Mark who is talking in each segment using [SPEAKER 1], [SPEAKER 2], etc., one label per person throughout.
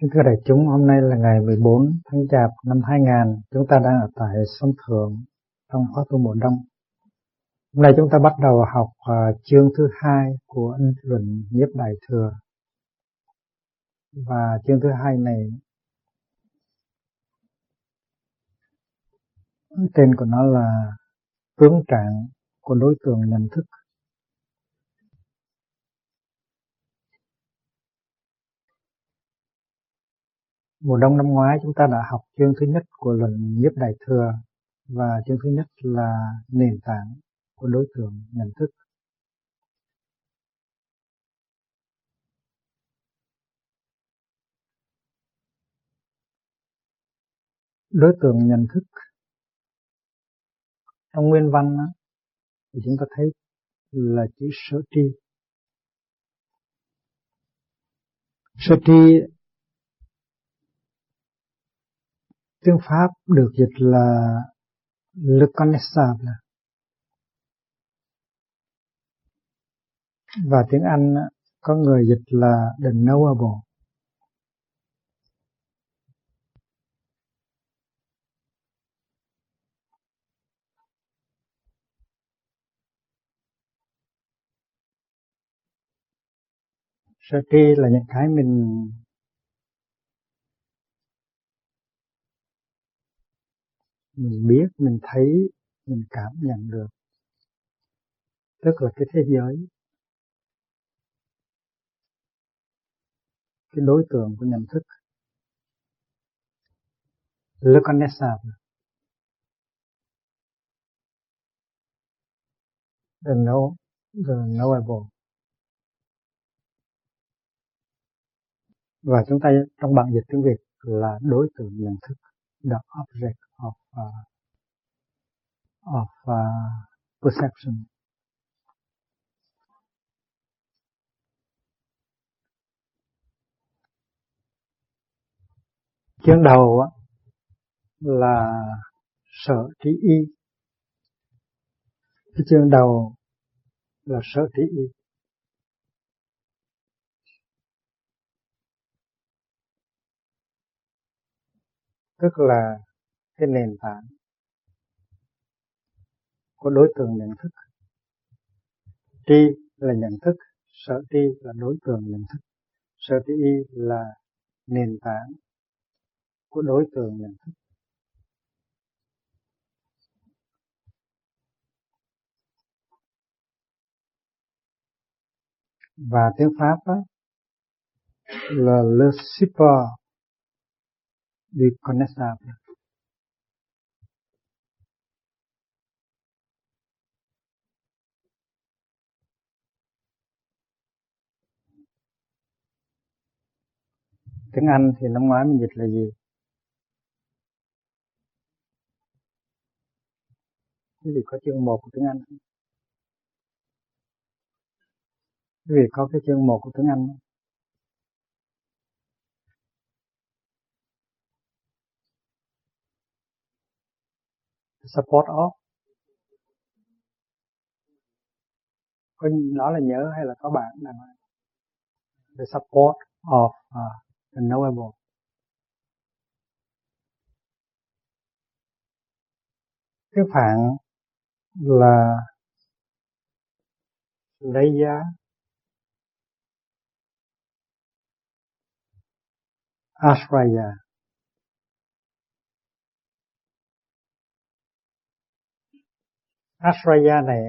[SPEAKER 1] Kính thưa đại chúng, hôm nay là ngày 14 tháng Chạp năm 2000, chúng ta đang ở tại Sông Thượng trong khóa tu mùa đông. Hôm nay chúng ta bắt đầu học chương thứ 2 của Ấn Luận Nhiếp Đại Thừa. Và chương thứ 2 này tên của nó là tướng trạng của đối tượng nhận thức. Mùa đông năm ngoái chúng ta đã học chương thứ nhất của Luận Nhiếp Đại Thừa, và chương thứ nhất là nền tảng của đối tượng nhận thức. Đối tượng nhận thức trong nguyên văn thì chúng ta thấy là chữ sở tri. Sở tri tiếng Pháp được dịch là le connaissable, và tiếng Anh có người dịch là the knowable. Sở tri là những cái mình biết, mình thấy, mình cảm nhận được, tức là cái thế giới, cái đối tượng của nhận thức, le connaissable, the knowable. Và chúng ta trong bản dịch tiếng Việt là đối tượng nhận thức, the object of perception. Chương đầu là sở tri y. Cái chương đầu là sở tri y. Tức là cái nền tảng của đối tượng nhận thức. Tri là nhận thức, sở tri là đối tượng nhận thức. Sở tri y là nền tảng của đối tượng nhận thức. Và tiếng Pháp là le support du connaissable. Tiếng Anh thì năm ngoái mình dịch là gì? Quý vị có chương 1 của tiếng Anh không? Quý vị có cái chương 1 của tiếng Anh không? Support of. Có đó là nhớ hay là có bạn đàng hoàng? The support of the knowable. Tiếng Phạn là lấy giá ashraya. Ashraya này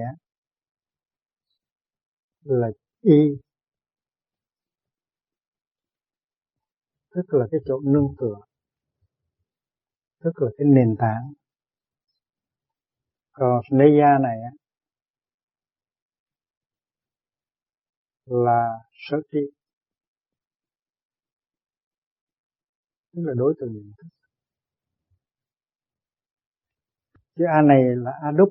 [SPEAKER 1] là y, tức là cái chỗ nương tựa, tức là cái nền tảng. Còn sneya này là sở tri, tức là đối tượng nhận thức. Chữ A này là A đúc,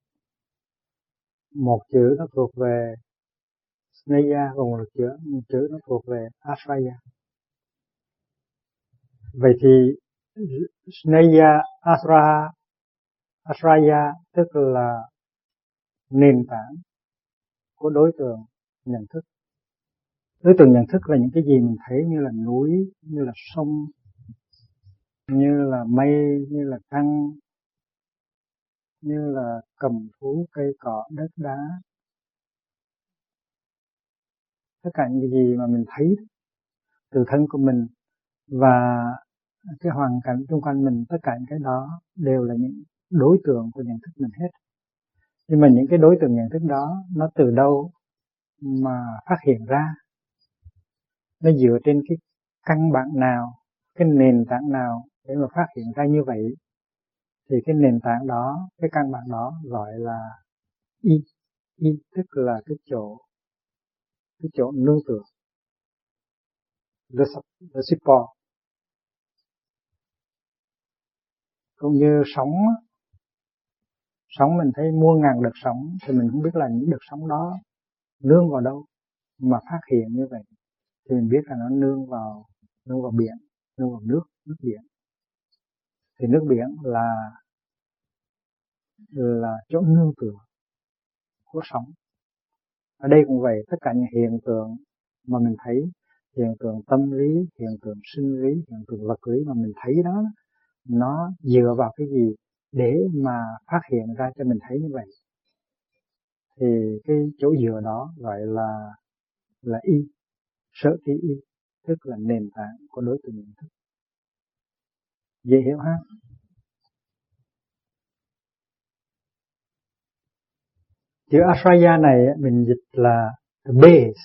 [SPEAKER 1] một chữ nó thuộc về sneya, còn một chữ nó thuộc về ashraya. Vậy thì sneya ashraya tức là nền tảng của đối tượng nhận thức, Đối tượng nhận thức là những cái gì mình thấy, như là núi, như là sông, như là mây, như là trăng, như là cầm thú, cây cỏ, đất đá. Tất cả những cái gì mà mình thấy từ thân của mình và cái hoàn cảnh xung quanh mình, tất cả những cái đó đều là những đối tượng của nhận thức mình hết. Nhưng mà những cái đối tượng nhận thức đó nó từ đâu mà phát hiện ra, nó dựa trên cái căn bản nào, cái nền tảng nào để mà phát hiện ra như vậy, thì cái nền tảng đó, cái căn bản đó gọi là y. Y tức là cái chỗ nương tựa, the support. Cũng như sóng mình thấy muôn ngàn đợt sóng, thì mình không biết là những đợt sóng đó nương vào đâu mà phát hiện như vậy, thì mình biết là nó nương vào biển, nương vào nước biển. Thì nước biển là chỗ nương tựa của sóng. Ở đây cũng vậy, tất cả những hiện tượng mà mình thấy, hiện tượng tâm lý, hiện tượng sinh lý, hiện tượng vật lý mà mình thấy đó, nó dựa vào cái gì để mà phát hiện ra cho mình thấy như vậy? Thì cái chỗ dựa đó gọi là y, sở tri y, tức là nền tảng của đối tượng nhận thức. Dễ hiểu ha? Chữ Ashraya này mình dịch là the base.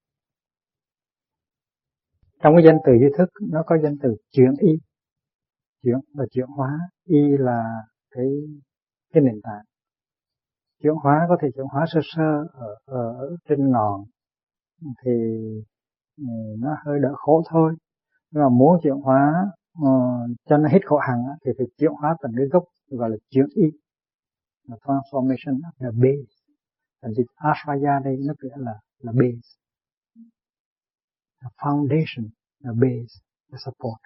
[SPEAKER 1] Trong cái danh từ duy thức nó có danh từ chuyển y, chuyển là chuyển hóa, y là cái nền tảng. Chuyển hóa có thể chuyển hóa sơ sơ ở trên ngọn thì nó hơi đỡ khổ thôi, nhưng mà muốn chuyển hóa cho nó hết khổ hẳn thì phải chuyển hóa tận cái gốc, gọi là chuyển y, là transformation of the base. Thành dịch Ashraya đây nó nghĩa là base, the foundation, the base, the support.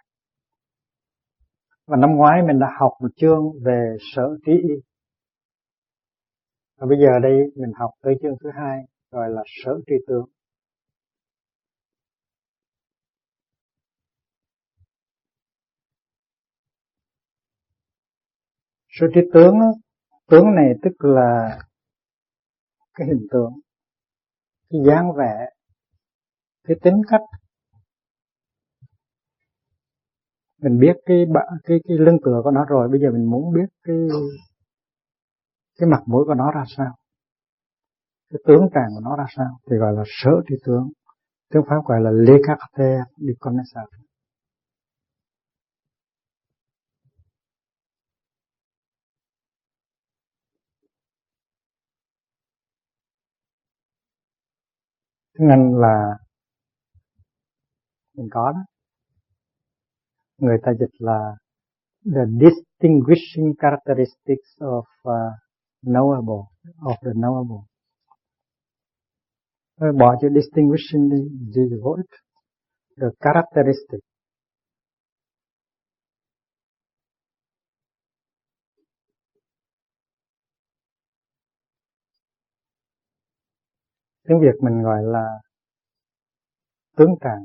[SPEAKER 1] Và năm ngoái mình đã học một chương về sở trí y, và bây giờ đây mình học tới chương thứ hai, gọi là sở tri tướng. Sở tri tướng, tướng này tức là cái hình tượng, cái dáng vẻ, cái tính cách. Mình biết cái lưng tựa của nó rồi, bây giờ mình muốn biết cái mặt mũi của nó ra sao, cái tướng tràng của nó ra sao, thì gọi là sở tri tướng. Tiếng Pháp gọi là les caractères du connaisseur. Tiếng Anh là mình có đó, người ta dịch là the distinguishing characteristics of knowable, of the knowable. Bỏ chữ distinguishing đi, gì vô ích. The characteristic. Tiếng Việt mình gọi là tướng tràng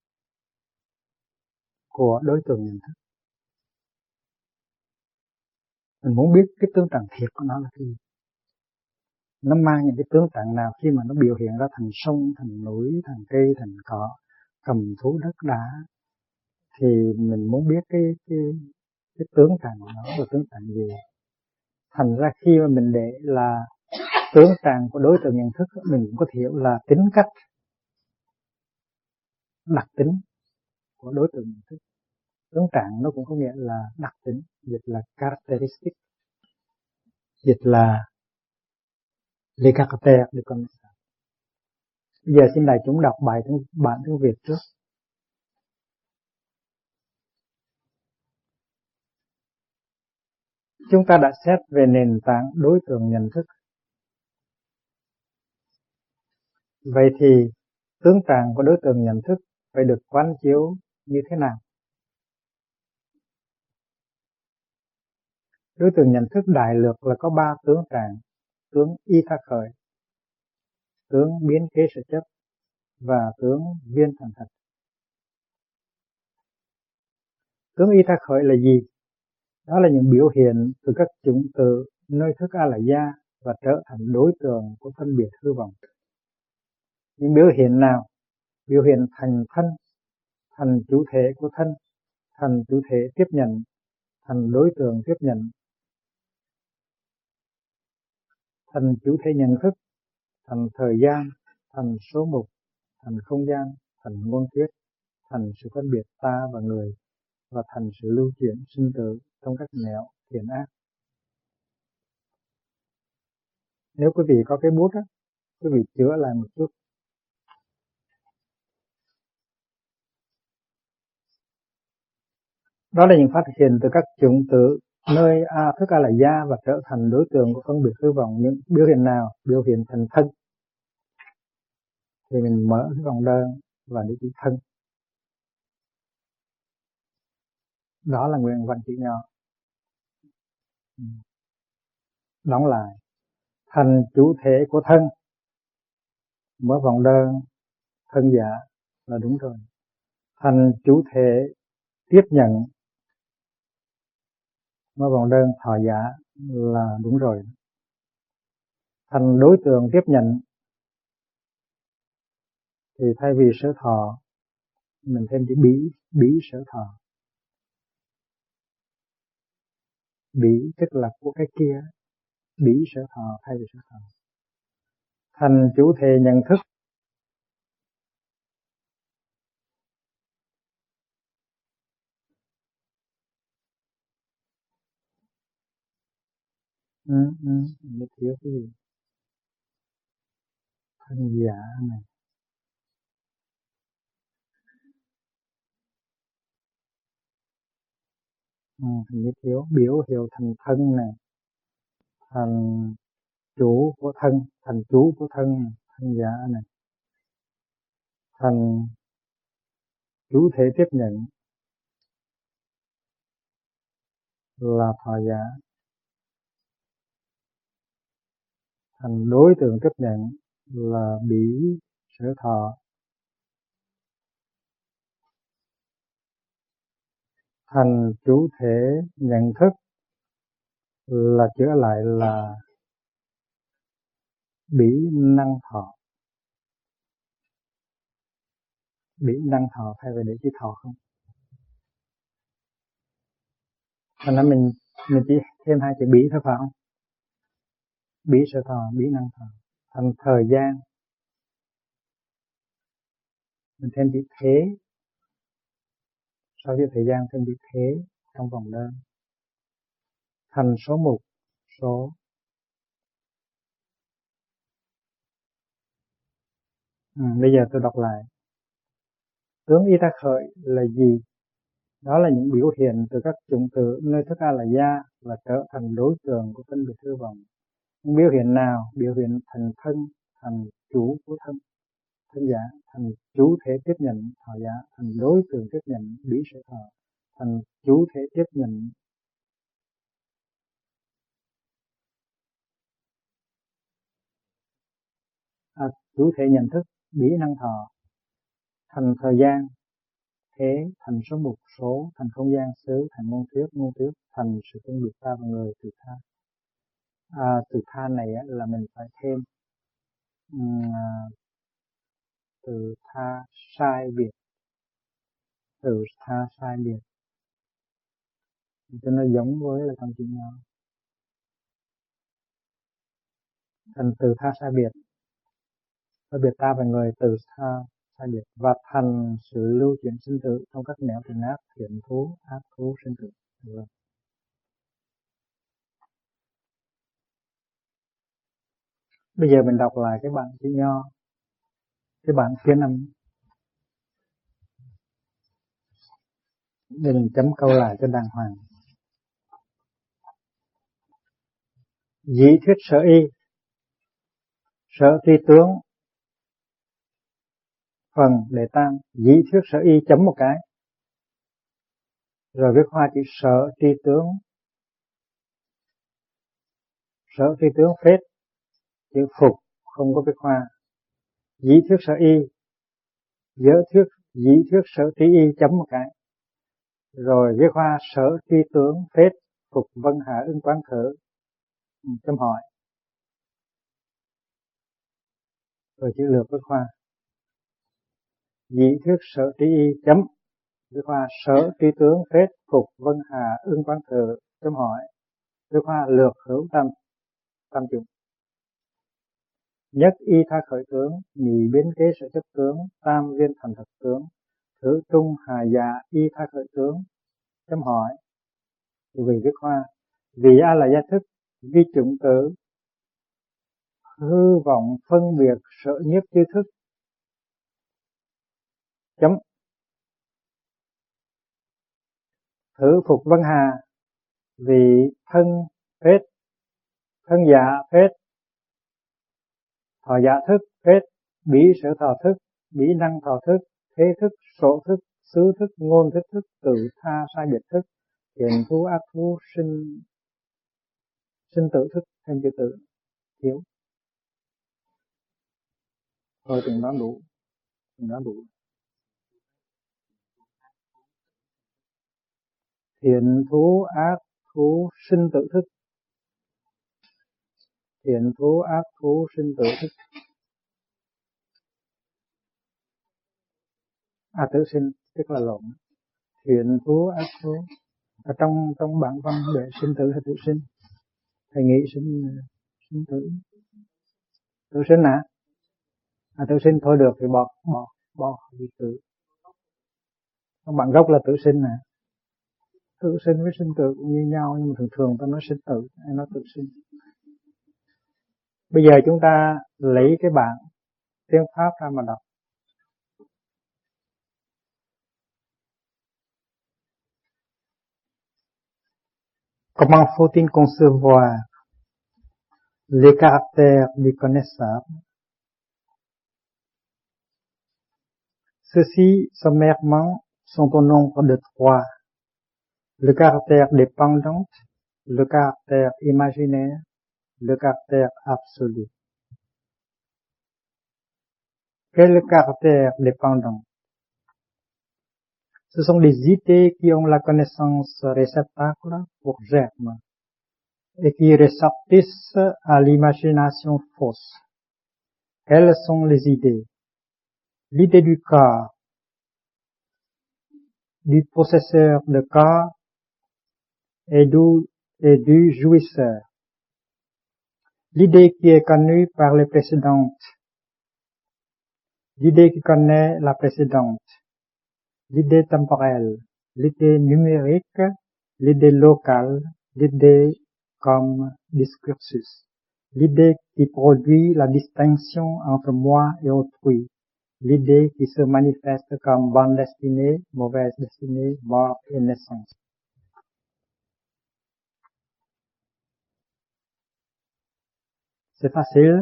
[SPEAKER 1] của đối tượng nhận thức. Mình muốn biết cái tướng tràng thiệt của nó là cái gì, nó mang những cái tướng tràng nào khi mà nó biểu hiện ra thành sông, thành núi, thành cây, thành cỏ, cầm thú, đất đá, thì mình muốn biết cái tướng tràng của nó là tướng tràng gì. Thành ra khi mà mình để là tướng tràng của đối tượng nhận thức, mình cũng có thể hiểu là tính cách, đặc tính của đối tượng nhận thức. Tướng tràng nó cũng có nghĩa là đặc tính, dịch là characteristic, dịch là les caractères du connaisseur. Bây giờ xin đại chúng đọc bản tiếng Việt trước. Chúng ta đã xét về nền tảng đối tượng nhận thức. Vậy thì tướng tràng của đối tượng nhận thức phải được quán chiếu như thế nào? Đối tượng nhận thức đại lược là có 3 tướng tràng: tướng y tha khởi, tướng biến kế sở chấp và tướng viên thành thật. Tướng y tha khởi là gì? Đó là những biểu hiện từ các chủng từ nơi thức A La gia và trở thành đối tượng của phân biệt hư vọng. Những biểu hiện nào? Biểu hiện thành thân, thành chủ thể của thân, thành chủ thể tiếp nhận, thành đối tượng tiếp nhận, thành chủ thể nhận thức, thành thời gian, thành số mục, thành không gian, thành ngôn thuyết, thành sự phân biệt ta và người, và thành sự lưu chuyển sinh tử trong các nẻo thiện ác. Nếu quý vị có cái bút á, quý vị chữa lại một chút. Đó là những phát hiện từ các chủng tử nơi thức A La gia và trở thành đối tượng của phân biệt hư vọng. Những biểu hiện nào? Biểu hiện thành thân. Thì mình mở cái vòng đơn và đi chữ thân. Đó là nguyện văn chữ nhỏ. Đóng lại. Thành chủ thể của thân. Mở vòng đơn thân giả là đúng rồi. Thành chủ thể tiếp nhận. Mở vòng đơn thọ giả là đúng rồi. Thành đối tượng tiếp nhận. Thì thay vì sở thọ, mình thêm chữ bí sở thọ. Bí tức là của cái kia, bí sở thọ thay vì sở thọ. Thành chủ thể nhận thức. Mình thiếu cái gì? Thân giả này. Hình như thiếu biểu hiệu thành thân này, thành chủ của thân, thành chủ của thân, thân giả này, thành chủ thể tiếp nhận là thọ giả, thành đối tượng tiếp nhận là bỉ sở thọ, thành chủ thể nhận thức là chữa lại là bỉ năng thọ. Bỉ năng thọ thay vì để chữ thọ không. Thành ra mình chỉ thêm hai chữ bỉ thôi phải không? Bỉ sở thọ, bỉ năng thọ. Thành thời gian, mình thêm chữ thế. Sau chữ thời gian thêm chữ thế trong vòng đơn. Thành số mục, số. Bây giờ tôi đọc lại. Tướng y ta khởi là gì? Đó là những biểu hiện từ các chủng tử nơi thức A La gia và trở thành đối tượng của phân biệt hư vọng. Những biểu hiện nào? Biểu hiện thành thân, thành chủ của thân, thân giả, thành chủ thể tiếp nhận thọ giả, thành đối tượng tiếp nhận bỉ sở thọ, thành chủ thể tiếp nhận chủ thể nhận thức bỉ năng thọ, thành thời gian thế, thành số mục số, thành không gian xứ, thành ngôn thuyết, thành sự phân biệt ta và người từ tha. Từ tha này là mình phải thêm từ tha sai biệt, từ tha sai biệt cho nó giống với là trong chữ nhỏ. Thành từ tha sai biệt, phân biệt ta và người, từ tha sai biệt, và thành sự lưu chuyển sinh tử trong các nẻo thiện ác, thiện thú, ác thú, sinh tử. Bây giờ mình đọc lại cái bản chữ nho, cái bản phiên âm, để mình chấm câu lại cho đàng hoàng. Dĩ thuyết sở y, sở tri tướng, phần đệ tam. Dĩ thuyết sở y chấm một cái, rồi viết hoa chữ sở tri tướng, sở tri tướng phết, chữ phục không có viết hoa. Dĩ thuyết sở y dĩ thuyết sở trí y chấm một cái, rồi viết hoa sở tri tướng phết phục vân hạ ứng quán thở chấm hỏi, rồi chữ lược viết hoa dĩ thuyết sở trí y chấm viết hoa sở tri tướng phết phục vân hạ ứng quán thở chấm hỏi, viết hoa lược hữu tam chủng. Nhất y tha khởi tướng, nhị biến kế sở chấp tướng, tam viên thành thật tướng, thứ trung hà dạ y tha khởi tướng chấm hỏi, vì viết hoa vì a là gia thức, vi chủng tử, hư vọng phân biệt sở nhiếp chư thức chấm, thử phục vân hà vì thân phết, thân dạ phết, thọ dạ thức phết, bỉ sở thọ thức, bỉ năng thọ thức, thế thức, sổ thức, xứ thức, ngôn thức thức, tự tha sai biệt thức, thiện thú ác thú, sinh tử thức, thêm chữ tử thiếu. Thôi từng đó đủ. Thiện thú ác thú sinh tử thức, thiện thú ác thú sinh tử thức, tử sinh tức là lộn, thiện thú ác thú ở trong bản văn để sinh tử hay tử sinh, thầy nghĩ sinh tử sinh tử sinh thôi được thì bỏ vị tử, trong bản gốc là tử sinh tử sinh với sinh tử cũng như nhau, nhưng mà thường ta nói sinh tử hay nói tử sinh. Bây giờ chúng ta lấy cái bản tiếng Pháp ra mà đọc. Comment faut-il concevoir les caractères du connaissable? Ceux-ci, sommairement, sont au nombre de 3. Le caractère dépendant, le caractère imaginaire, le caractère absolu. Quel est le caractère dépendant? Ce sont des idées qui ont la connaissance réceptacle pour germe et qui ressortissent à l'imagination fausse. Quelles sont les idées? L'idée du corps, du possesseur de corps et du jouisseur. L'idée qui est connue par les précédentes. L'idée qui connaît la précédente. L'idée temporelle, l'idée numérique, l'idée locale, l'idée comme discursus. L'idée qui produit la distinction entre moi et autrui. L'idée qui se manifeste comme bonne destinée, mauvaise destinée, mort et naissance. C'est facile,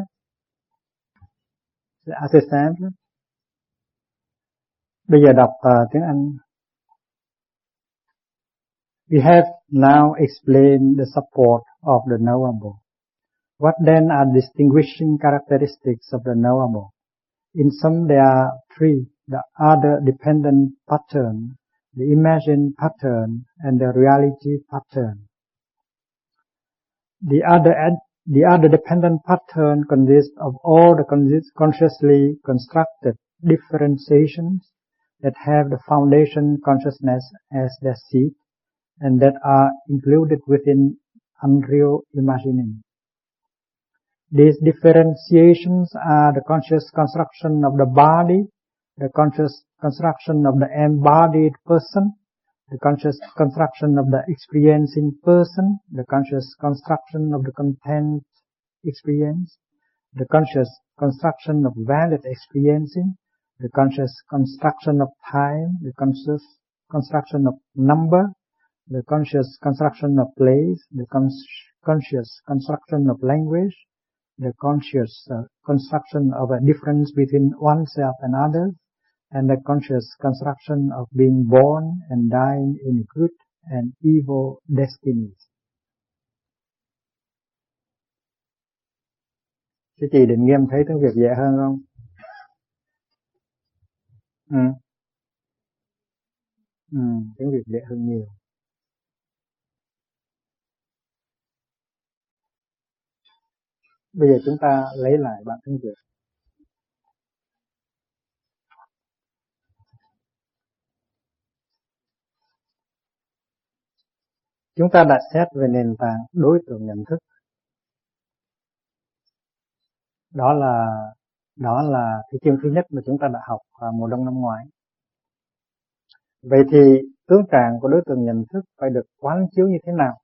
[SPEAKER 1] c'est assez simple. Bây giờ đọc tiếng Anh. We have now explained the support of the knowable. What then are distinguishing characteristics of the knowable? In sum, there are 3, the other dependent pattern, the imagined pattern, and the reality pattern. The other dependent pattern consists of all the consciously constructed differentiations that have the foundation consciousness as their seat and that are included within unreal imagining. These differentiations are the conscious construction of the body, the conscious construction of the embodied person, the conscious construction of the experiencing person, the conscious construction of the content experience, the conscious construction of valid experiencing, the conscious construction of time, the conscious construction of number, the conscious construction of place, the conscious construction of language, the conscious construction of a difference between oneself and others, and the conscious construction of being born and dying in good and evil destinies. Chị định nghiêm thấy tiếng Việt dễ hơn không? Ừ. Ừ. Tiếng Việt dễ hơn nhiều. Bây giờ chúng ta lấy lại bản tiếng Việt. Chúng ta đã xét về nền tảng đối tượng nhận thức. Đó là cái chương thứ nhất mà chúng ta đã học vào mùa đông năm ngoái. Vậy thì tướng trạng của đối tượng nhận thức phải được quán chiếu như thế nào?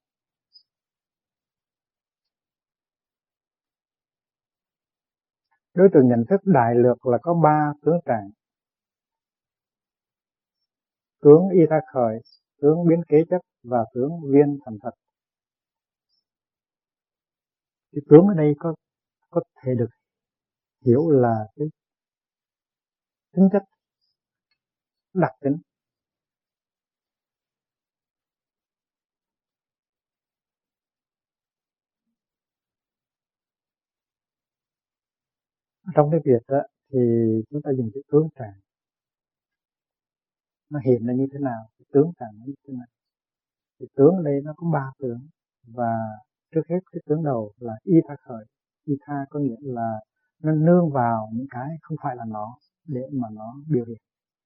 [SPEAKER 1] Đối tượng nhận thức đại lược là có 3 tướng trạng: tướng y ta khởi, tướng biến kế chấp và tướng viên thành thật. Cái tướng ở đây có thể được hiểu là cái tính chất, đặc tính. Trong cái Việt đó, thì chúng ta dùng cái tướng trạng, nó hiện là như thế nào, cái tướng trạng nó như thế nào. Thì tướng ở đây nó có 3 tướng, và trước hết cái tướng đầu là y tha khởi. Y tha có nghĩa là nó nương vào những cái không phải là nó để mà nó biểu hiện.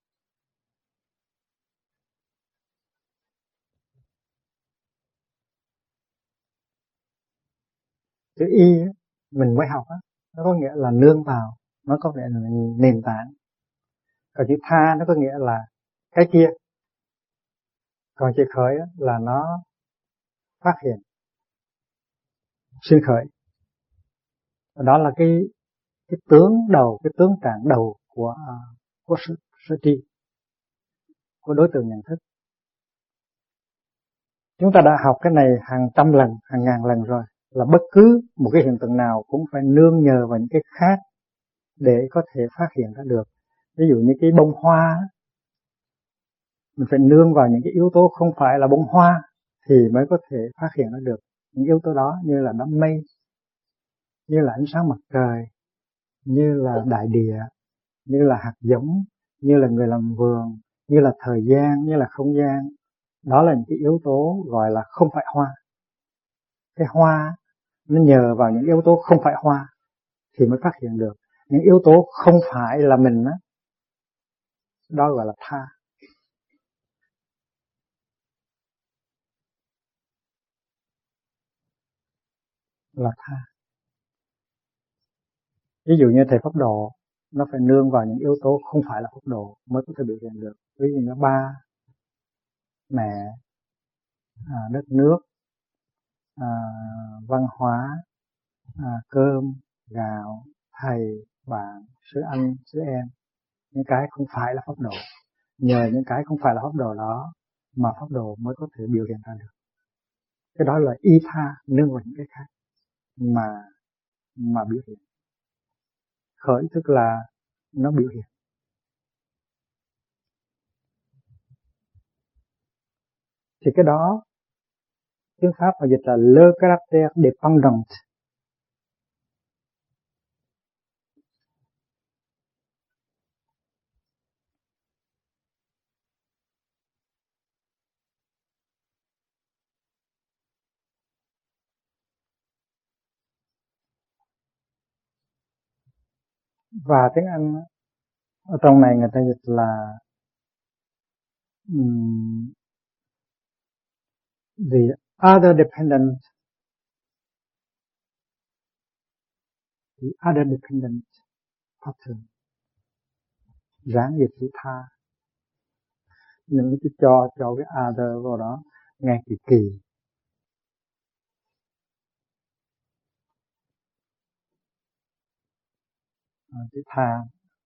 [SPEAKER 1] Chữ y ấy, mình mới học á, nó có nghĩa là nương vào, nó có nghĩa là nền tảng. Còn chữ tha nó có nghĩa là cái kia. Còn chữ khởi á, là nó phát hiện, sinh khởi. Và đó là cái tướng đầu, cái tướng trạng đầu của sự tri, của đối tượng nhận thức. Chúng ta đã học cái này hàng trăm lần, hàng ngàn lần rồi, là bất cứ một cái hiện tượng nào cũng phải nương nhờ vào những cái khác để có thể phát hiện ra được. Ví dụ như cái bông hoa, mình phải nương vào những cái yếu tố không phải là bông hoa thì mới có thể phát hiện ra được những yếu tố đó, như là đám mây, như là ánh sáng mặt trời, như là đại địa, như là hạt giống, như là người làm vườn, như là thời gian, như là không gian. Đó là những cái yếu tố gọi là không phải hoa. Cái hoa nó nhờ vào những yếu tố không phải hoa thì mới phát hiện được. Những yếu tố không phải là mình đó gọi là tha. Là tha. Ví dụ như thầy Pháp Độ, nó phải nương vào những yếu tố không phải là Pháp Độ mới có thể biểu hiện được. Ví dụ như ba, mẹ, đất nước, văn hóa, cơm, gạo, thầy, bạn, sứ anh, sứ em. Những cái không phải là Pháp Độ. Nhờ những cái không phải là Pháp Độ đó mà Pháp Độ mới có thể biểu hiện ra được. Cái đó là y tha, nương vào những cái khác mà biểu hiện. Khởi tức là nó biểu hiện. Thì cái đó tiếng Pháp mà dịch là le caractère dépendant. Và tiếng Anh ở trong này người ta dịch là the other dependent pattern. Gián dịch chữ tha, nhưng cái cho cái other vào đó nghe kỳ kỳ. Chữ tha.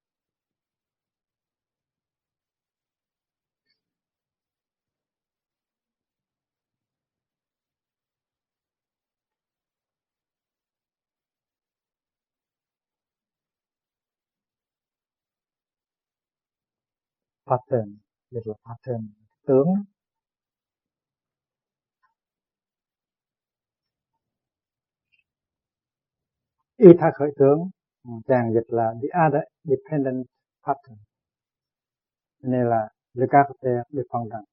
[SPEAKER 1] Pattern, dịch là pattern, tướng. Y tha khởi tướng, chàng dịch là the other dependent pattern. Này là Descartes được phân rằng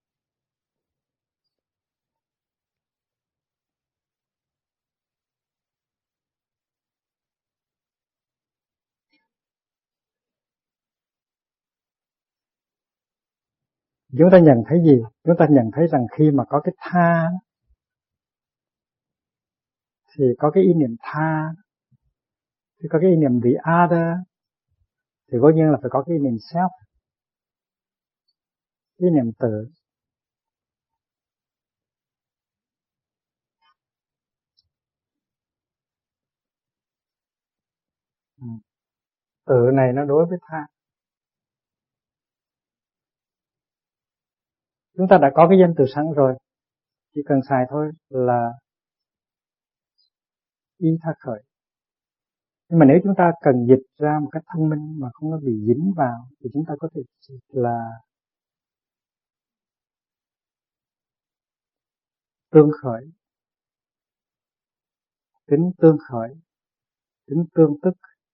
[SPEAKER 1] chúng ta nhận thấy gì? Chúng ta nhận thấy rằng khi mà có cái tha thì có cái ý niệm tha, thì có cái ý niệm the other, thì cố nhiên là phải có cái ý niệm self, ý niệm tự. Tự này nó đối với tha. Chúng ta đã có cái danh từ sẵn rồi, chỉ cần xài thôi là ý tha khởi. Nhưng mà nếu chúng ta cần dịch ra một cách thông minh mà không có bị dính vào thì chúng ta có thể dịch là tương khởi, tính tương khởi, tính tương tức,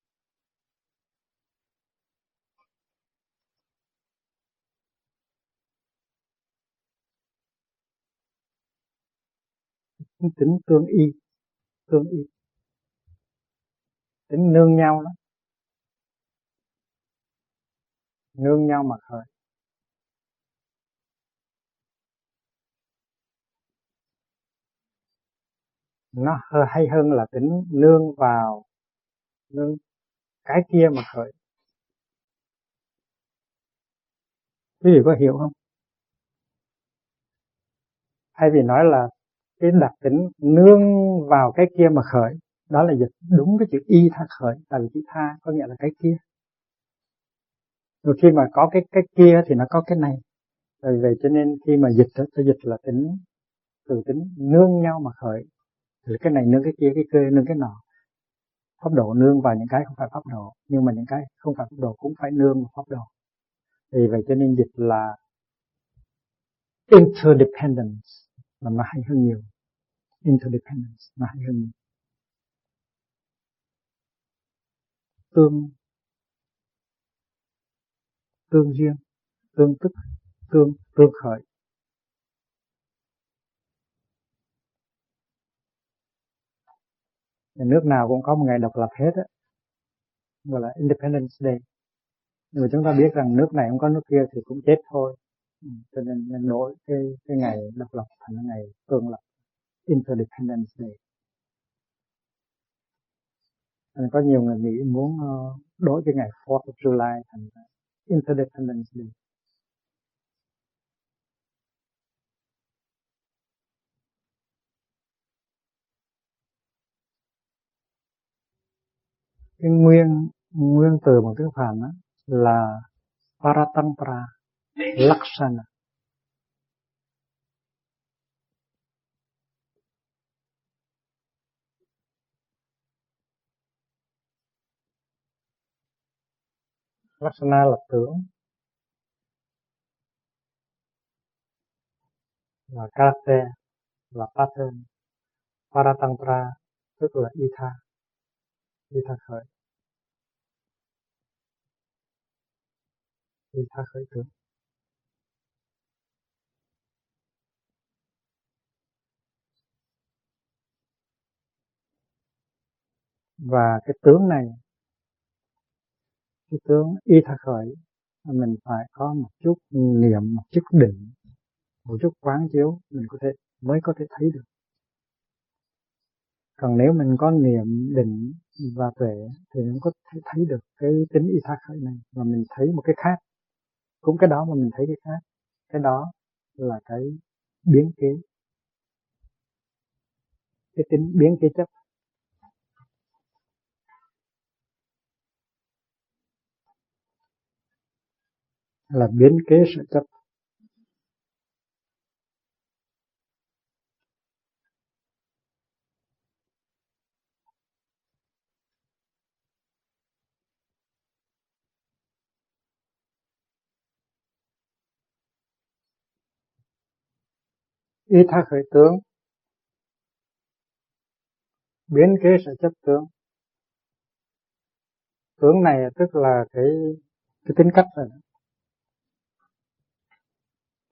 [SPEAKER 1] tính tương y, tương y, tính nương nhau đó, nương nhau mà khởi. Nó hay hơn là tính nương vào, nương cái kia mà khởi. Quý vị có hiểu không? Thay vì nói là cái đặc tính nương vào cái kia mà khởi, đó là dịch đúng cái chữ y tha khởi, tại vì chữ tha có nghĩa là cái kia. Rồi khi mà có cái kia thì nó có cái này. Rồi vậy cho nên khi mà dịch đó, tôi dịch là tính từ tính nương nhau mà khởi. Thì cái này nương cái kia nương cái nọ. Pháp độ nương vào những cái không phải pháp độ, nhưng mà những cái không phải pháp độ cũng phải nương vào pháp độ. Thì vậy cho nên dịch là interdependence, là nó hay hơn nhiều. Interdependence nó hay hơn nhiều. Tương duyên, tương tức, tương khởi. Nước nào cũng có một ngày độc lập hết á, gọi là Independence Day. Nhưng mà chúng ta biết rằng nước này không có nước kia thì cũng chết thôi. Cho nên đổi cái ngày độc lập thành ngày tương lập, Interdependence Day. Nên có nhiều người Mỹ muốn đổi cái ngày 4th of July thành Interdependence Day. Cái nguyên từ bằng tiếng Phạn là Paratantra Lakshana. Lakshana là tưởng, là character, là pattern. Paratantra tức là y tha khởi, y tha khởi tưởng. Và cái tướng này, cái tướng y tha khởi, mình phải có một chút niệm, một chút định, một chút quán chiếu mình mới có thể thấy được. Còn nếu mình có niệm định và tuệ thì mình có thể thấy được cái tính y tha khởi này, và mình thấy một cái khác, cũng cái đó mà mình thấy cái khác. Cái đó là cái biến kế, cái tính biến kế chấp, là biến kế sự chấp. Y tha khởi tướng, biến kế sự chấp tướng. Tướng này tức là cái tính cách rồi.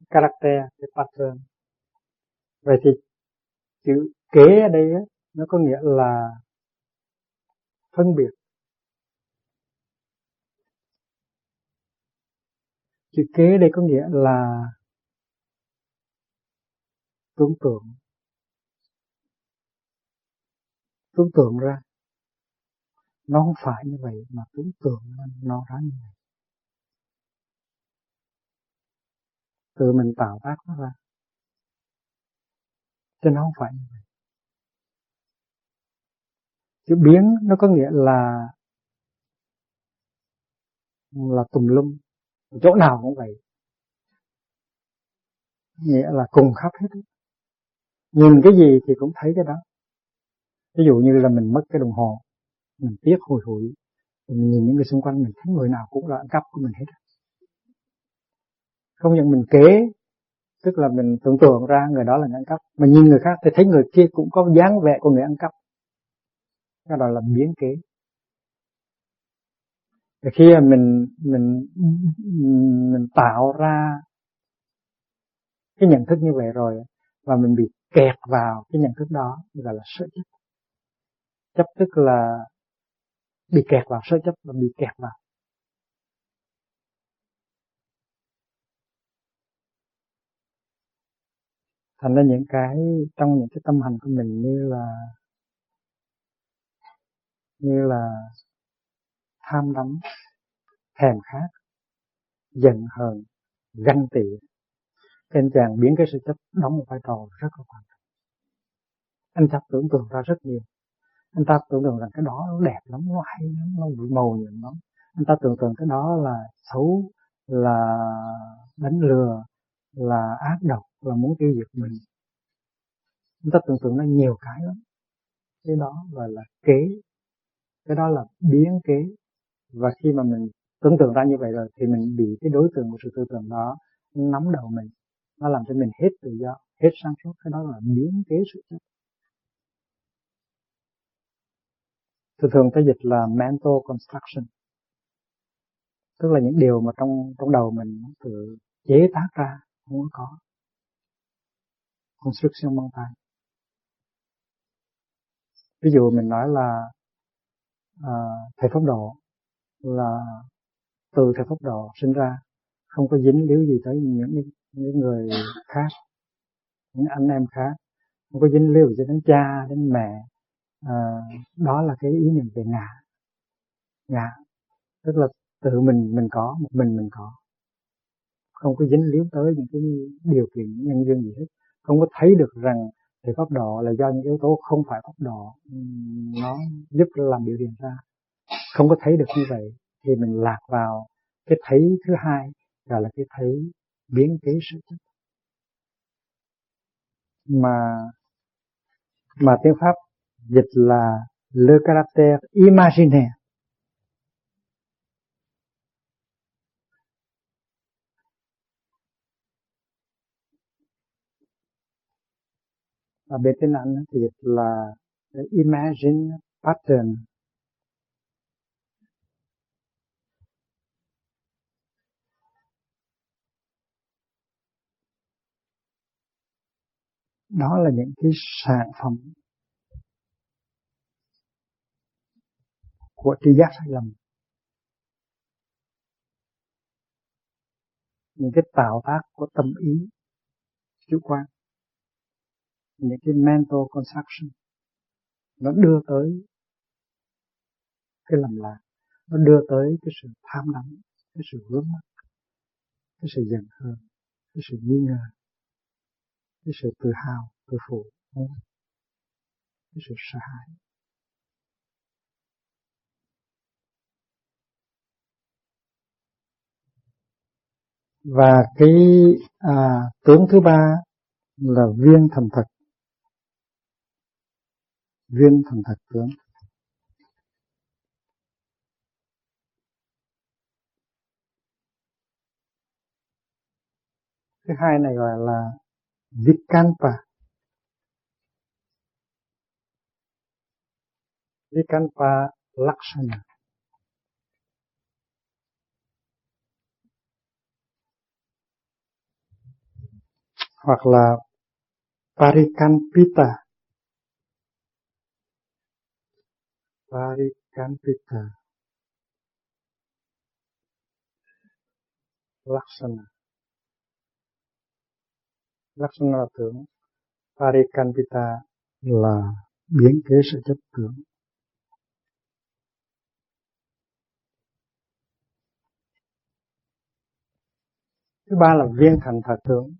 [SPEAKER 1] character, cái pattern. Vậy thì chữ kế ở đây á, nó có nghĩa là phân biệt. Chữ kế đây có nghĩa là tưởng tượng ra. Nó không phải như vậy mà tưởng tượng nó ra như vậy. Tự mình tạo tác nó ra. Chứ nó không phải như vậy. Chữ biến nó có nghĩa là tùm lum, chỗ nào cũng vậy. Nghĩa là cùng khắp hết. Nhìn cái gì thì cũng thấy cái đó. Ví dụ như là mình mất cái đồng hồ, mình tiếc hùi hụi, mình nhìn những người xung quanh, mình thấy người nào cũng là ăn cắp của mình hết. Không những mình kế, tức là mình tưởng tượng ra người đó là người ăn cắp, mà nhìn người khác thì thấy người kia cũng có dáng vẻ của người ăn cắp. Cái đó là biến kế. Thì khi mình tạo ra cái nhận thức như vậy rồi, và mình bị kẹt vào cái nhận thức đó, gọi là sở chấp. Chấp tức là bị kẹt vào, sở chấp là bị kẹt vào. Thành ra những cái trong những cái tâm hành của mình như là tham đắm, thèm khát, giận hờn, ganh tị, trên chàng biến cái sự chấp đóng một vai trò rất là quan trọng. Anh ta tưởng tượng ra rất nhiều. Anh ta tưởng tượng rằng cái đó nó đẹp lắm, nó hay lắm, nó màu nhiệm lắm. Anh ta tưởng tượng cái đó là xấu, là đánh lừa, là ác độc, là muốn tiêu diệt mình. Anh ta tưởng tượng nó nhiều cái lắm. Cái đó gọi là kế. Cái đó là biến kế. Và khi mà mình tưởng tượng ra như vậy rồi thì mình bị cái đối tượng của sự tưởng tượng đó nắm đầu mình. Nó làm cho mình hết tự do, hết sáng suốt. Cái đó là biến kế sự chấp. Thường ta dịch là mental construction. Tức là những điều mà trong đầu mình tự chế tác ra, không có. Construction mental. Ví dụ mình nói là thầy Pháp Độ là từ thầy Pháp Độ sinh ra, không có dính líu gì tới những người khác, những anh em khác, không có dính líu gì đến cha, đến mẹ. Đó là cái ý niệm về ngã, tức là tự mình có, một mình có, không có dính líu tới những cái điều kiện nhân duyên gì hết, không có thấy được rằng thầy Pháp Độ là do những yếu tố không phải Pháp Độ nó giúp làm biểu hiện ra. Không có thấy được như vậy thì mình lạc vào cái thấy thứ hai, gọi là cái thấy biến kế sự chấp. Mà tiếng Pháp dịch là le caractère imaginaire. Và bên tiếng Anh thì dịch là imagine pattern. Đó là những cái sản phẩm của tri giác sai lầm, những cái tạo tác của tâm ý chủ quan, những cái mental construction, nó đưa tới cái lầm lạc, nó đưa tới cái sự tham đắm, cái sự vướng mắc, cái sự giận hờn, cái sự nghi ngờ, cái sự tự hào, tự phụ, cái sự sợ hãi. Và cái tướng thứ ba là viên thành thật. Viên thành thật tướng. Thứ hai này gọi là Vikalpa. Vikalpa Lakshana. hoặc là Parikalpita. Parikalpita Laksana. Laksana là tưởng, Parikalpita là biến kế sự chấp tưởng. Thứ ba là viên thành thật tưởng.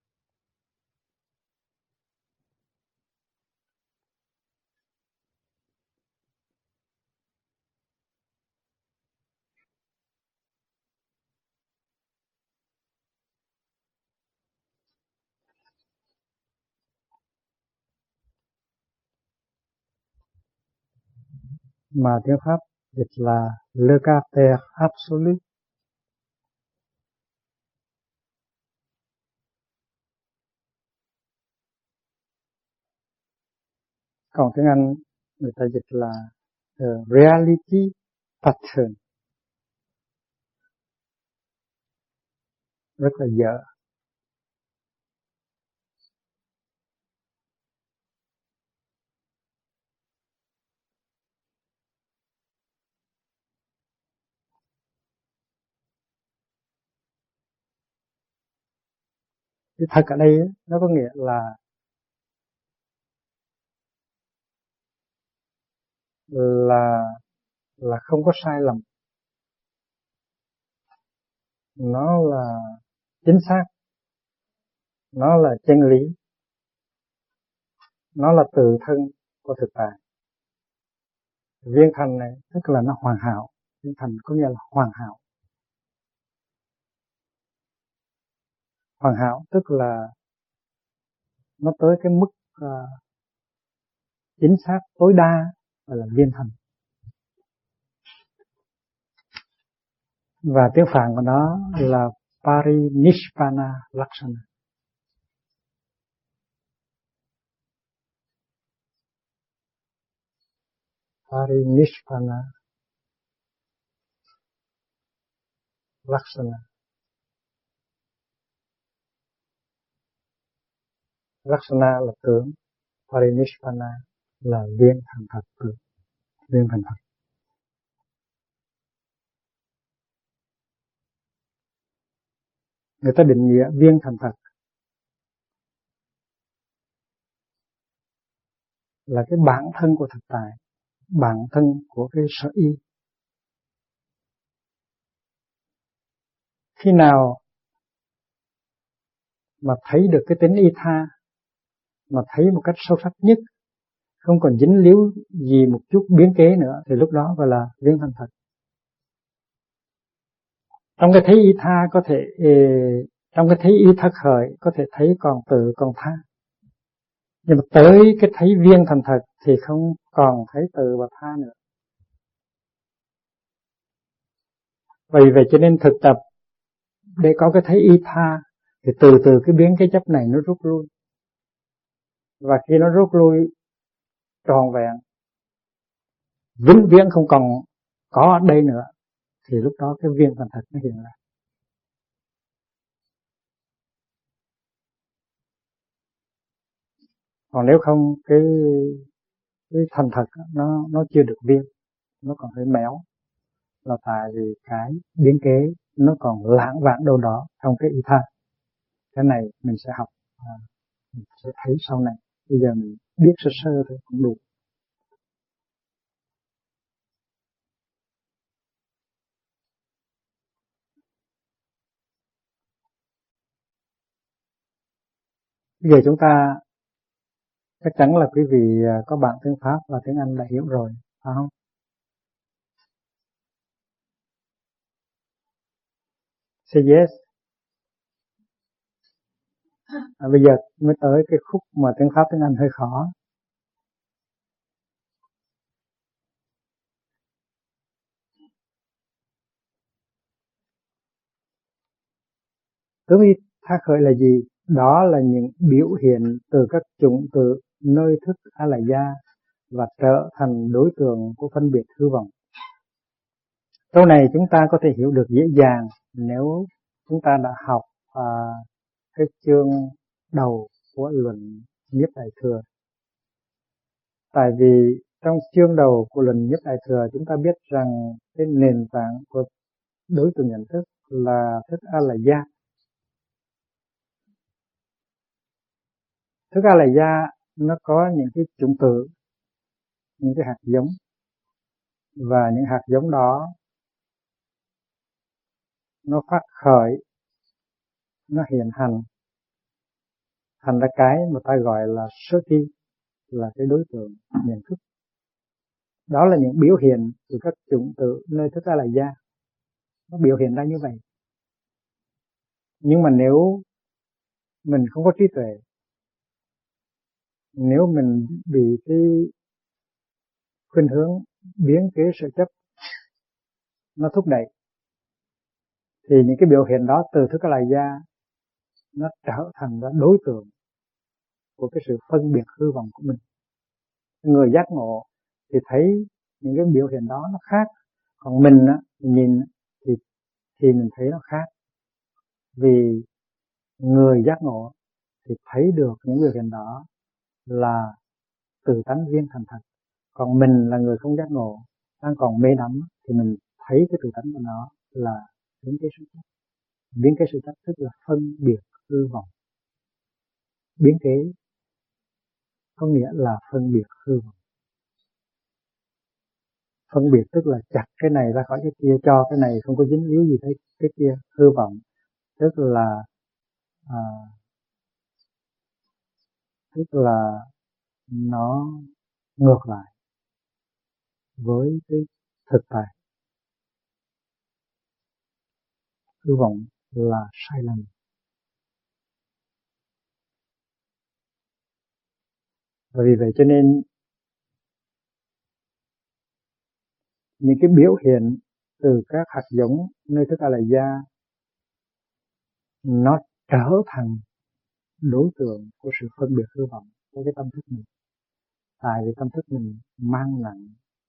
[SPEAKER 1] Mà tiếng Pháp dịch là le caractère absolu. Còn tiếng Anh người ta dịch là the reality pattern. Rất là dở. Cái thật ở đây nó có nghĩa là không có sai lầm. Nó là chính xác. Nó là chân lý. Nó là tự thân của thực tại. Viên thành này tức là nó hoàn hảo. Viên thành có nghĩa là hoàn hảo. Hoàn hảo tức là nó tới cái mức chính xác tối đa, gọi là viên thành. Và tiếng Phạn của nó là Parinishpana Laksana. Parinishpana Laksana. Laksana là tưởng, Parinishpana là viên thành thật tưởng, viên thành thật. Người ta định nghĩa viên thành thật là cái bản thân của thực tại, bản thân của cái sở y. Khi nào mà thấy được cái tính y tha, mà thấy một cách sâu sắc nhất, không còn dính líu gì một chút biến kế nữa, thì lúc đó gọi là viên thành thật. Trong cái thấy y tha có thể, trong cái thấy y thất khởi có thể thấy còn tự còn tha. Nhưng mà tới cái thấy viên thành thật thì không còn thấy tự và tha nữa. Vì vậy cho nên thực tập để có cái thấy y tha thì từ từ cái biến cái chấp này nó rút lui. Và khi nó rút lui tròn vẹn, vĩnh viễn không còn có ở đây nữa, thì lúc đó cái viên thành thật nó hiện ra. Còn nếu không cái thành thật nó chưa được viên, nó còn hơi méo, là tại vì cái biến kế nó còn lãng vãng đâu đó trong cái y tha. Cái này mình sẽ học, mình sẽ thấy sau này. Bây giờ mình biết sơ sơ thôi cũng đủ. Bây giờ chúng ta chắc chắn là quý vị có bạn tiếng Pháp và tiếng Anh đã hiểu rồi, phải không? Say yes. Bây giờ mới tới cái khúc mà tiếng Pháp tiếng Anh hơi khó. Tướng y tha khởi là gì? Đó là những biểu hiện từ các chủng từ nơi thức A-la-gia và trở thành đối tượng của phân biệt hư vọng. Câu này chúng ta có thể hiểu được dễ dàng nếu chúng ta đã học cái chương đầu của luận Nhất Đại Thừa. Tại vì trong chương đầu của luận Nhất Đại Thừa chúng ta biết rằng cái nền tảng của đối tượng nhận thức là thức A La gia. Thức A La gia nó có những cái chủng tử, những cái hạt giống, và những hạt giống đó nó phát khởi, nó hiện hành, thành ra cái mà ta gọi là sơ ti, là cái đối tượng nhận thức. Đó là những biểu hiện từ các chủng tử nơi thức A La gia, nó biểu hiện ra như vậy. Nhưng mà nếu mình không có trí tuệ, nếu mình bị cái khuynh hướng biến cái sự chấp nó thúc đẩy, thì những cái biểu hiện đó từ thức A La gia nó trở thành ra đối tượng của cái sự phân biệt hư vọng của mình. Người giác ngộ thì thấy những cái biểu hiện đó nó khác, còn mình á, nhìn thì mình thấy nó khác. Vì người giác ngộ thì thấy được những biểu hiện đó là từ tánh viên thành thật, còn mình là người không giác ngộ, đang còn mê đắm, thì mình thấy cái từ tánh của nó là biến cái sự chấp. Biến cái sự chấp tức là phân biệt hư vọng. Biến cái có nghĩa là phân biệt hư vọng. Phân biệt tức là chặt cái này ra khỏi cái kia, cho cái này không có dính líu gì tới cái kia. Hư vọng tức là nó ngược lại với cái thực tại. Hư vọng là sai lầm. Và vì vậy cho nên những cái biểu hiện từ các hạt giống nơi thức A La gia nó trở thành đối tượng của sự phân biệt hư vọng của cái tâm thức mình. Tại vì tâm thức mình mang nặng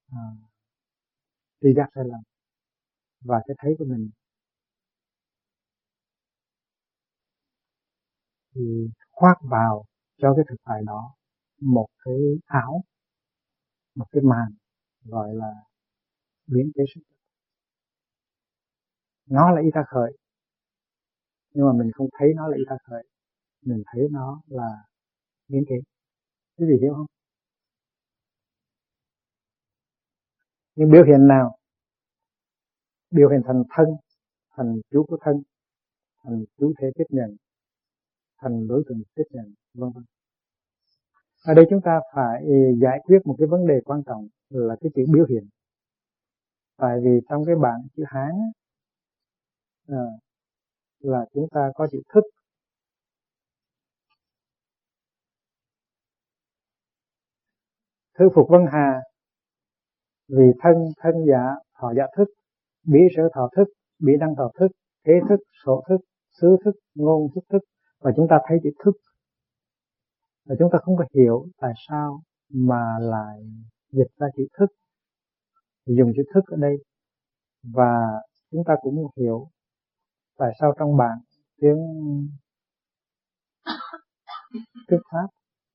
[SPEAKER 1] tri giác sai lầm, và cái thấy của mình thì khoác vào cho cái thực tại đó một cái áo, một cái màn gọi là biến cái sự. Nó là y ta khởi, nhưng mà mình không thấy nó là y ta khởi, mình thấy nó là biến cái. Quý vị hiểu không? Nhưng biểu hiện nào? Biểu hiện thành thân, thành chú của thân, thành chú thể tiếp nhận, thành đối tượng tiếp nhận, vân vân. Ở đây chúng ta phải giải quyết một cái vấn đề quan trọng là cái chữ biểu hiện. Tại vì trong cái bảng chữ Hán là chúng ta có chữ thức. Thư phục vân hà, vì thân, thân giả, thọ giả thức, bí sở thọ thức, bí đăng thọ thức, thế thức, sổ thức, xứ thức, ngôn thức thức. Và chúng ta thấy chữ thức, và chúng ta không có hiểu tại sao mà lại dịch ra chữ thức, dùng chữ thức ở đây. Và chúng ta cũng hiểu tại sao trong bảng tiếng Pháp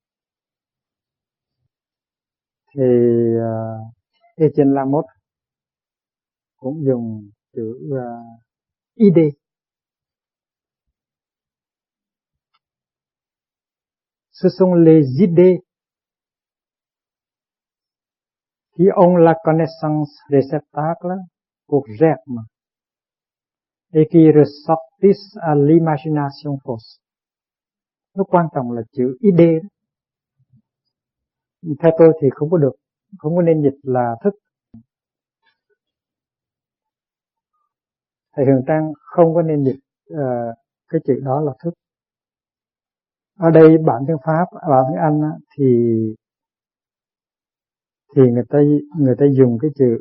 [SPEAKER 1] thì Etienne Lamotte cũng dùng chữ idée. Ce sont les idées qui ont la connaissance réceptacle pour germe et qui ressortissent à l'imagination fausse. Nó quan trọng là chữ idée đó. Theo tôi thì không có nên dịch là thức. Thầy Hường Trang không có nên dịch cái chữ đó là thức. Ở đây bản tiếng Pháp, bản tiếng Anh thì người ta dùng cái chữ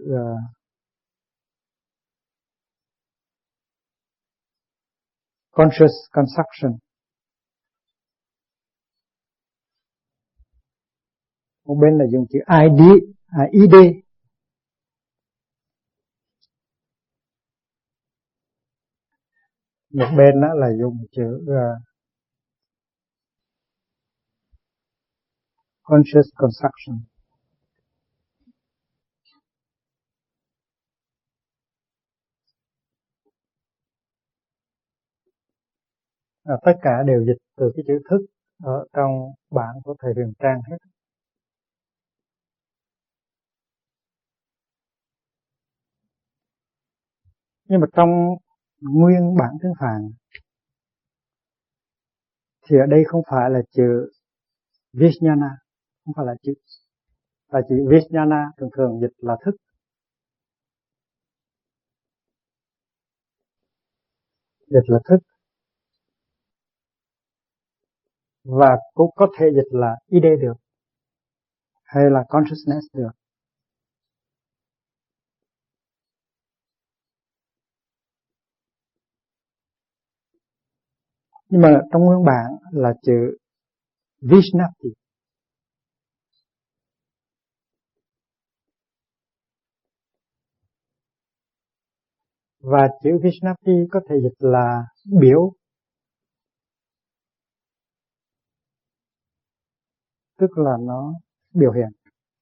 [SPEAKER 1] conscious consumption. Một bên là dùng chữ ID. Một bên đó là dùng chữ conscious construction. Tất cả đều dịch từ cái chữ thức ở trong bản của thầy Huyền Trang hết. Nhưng mà trong nguyên bản tiếng Phạn thì ở đây không phải là chữ Vijnana, không phải là chữ, là chữ Vijnana thường thường dịch là thức. Dịch là thức. Và cũng có thể dịch là ide được, hay là consciousness được. Nhưng mà trong nguyên bản là chữ Vishnati. Và chữ Vishnati có thể dịch là biểu, tức là nó biểu hiện.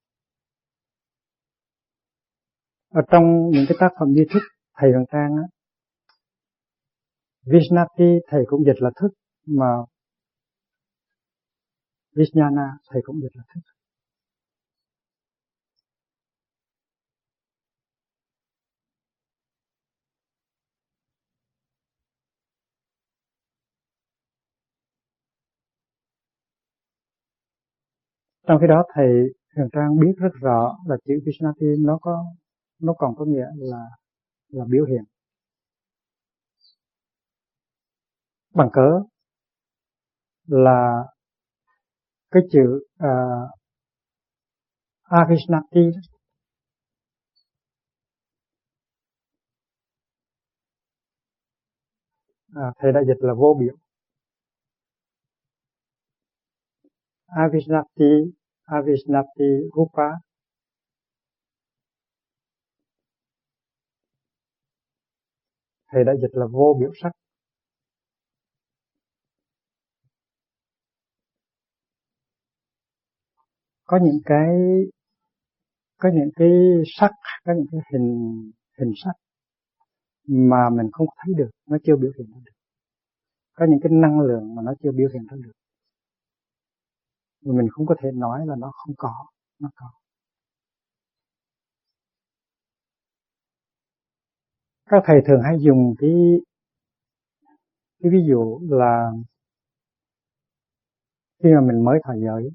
[SPEAKER 1] Ở trong những cái tác phẩm di thức thầy Huyền Trang á, Vishnati thầy cũng dịch là thức, mà Vijnana thầy cũng dịch là thức. Trong khi đó thầy Huyền Trang biết rất rõ là chữ Vishnati nó còn có nghĩa là biểu hiện. Bằng cớ là cái chữ Avishnati thầy đã dịch là vô biểu. Avishnati Rupa, thầy đã dịch là vô biểu sắc. Có những cái sắc, có những cái hình sắc mà mình không thấy được, nó chưa biểu hiện ra được. Có những cái năng lượng mà nó chưa biểu hiện ra được, mà mình không có thể nói là nó không có, nó có. Các thầy thường hay dùng cái ví dụ là khi mà mình mới thọ giới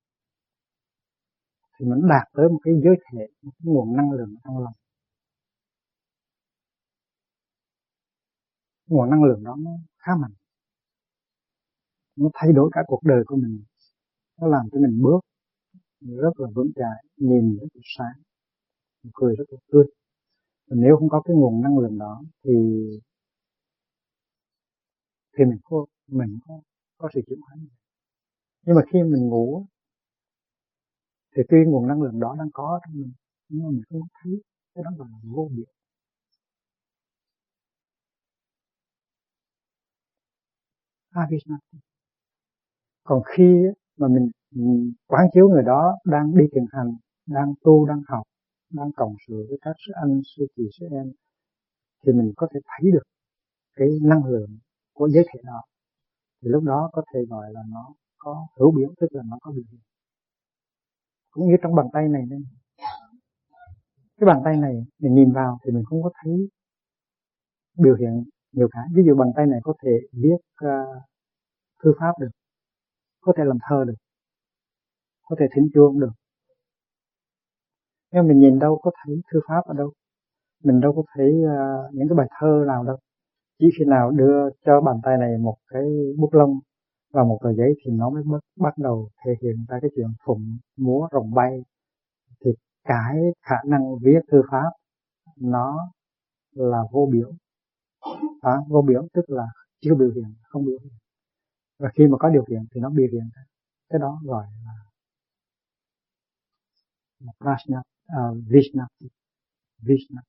[SPEAKER 1] thì mình đạt tới một cái giới thể, một cái nguồn năng lượng trong lòng. Nguồn năng lượng đó nó khá mạnh, nó thay đổi cả cuộc đời của mình, nó làm cho mình bước rất là vững chãi, nhìn rất là sáng, cười rất là tươi. Và nếu không có cái nguồn năng lượng đó thì mình có sự chuyển hóa. Nhưng mà khi mình ngủ thì tuy nguồn năng lượng đó đang có trong mình, nhưng mà mình không thấy, cái đó gọi là vô biểu. Avishnati. Còn khi mà mình quán chiếu người đó đang đi thiền hành, đang tu, đang học, đang cộng sự với các sư anh, sư chị, sư em, thì mình có thể thấy được cái năng lượng của giới thể đó. Thì lúc đó có thể gọi là nó có hữu biểu, tức là nó có biểu hiện. Cũng như trong bàn tay này đây, cái bàn tay này mình nhìn vào thì mình không có thấy biểu hiện nhiều cái. Ví dụ bàn tay này có thể viết thư pháp được, có thể làm thơ được, có thể thỉnh chuông được. Nhưng mình nhìn đâu có thấy thư pháp ở đâu, mình đâu có thấy những cái bài thơ nào đâu. Chỉ khi nào đưa cho bàn tay này một cái bút lông và một tờ giấy thì nó mới bắt đầu thể hiện ra cái chuyện phụng múa rồng bay. Thì cái khả năng viết thư pháp nó là vô biểu. Vô biểu tức là chưa biểu hiện, không biểu hiện. Và khi mà có điều kiện thì nó biểu hiện ra. Cái đó gọi là Vishnu.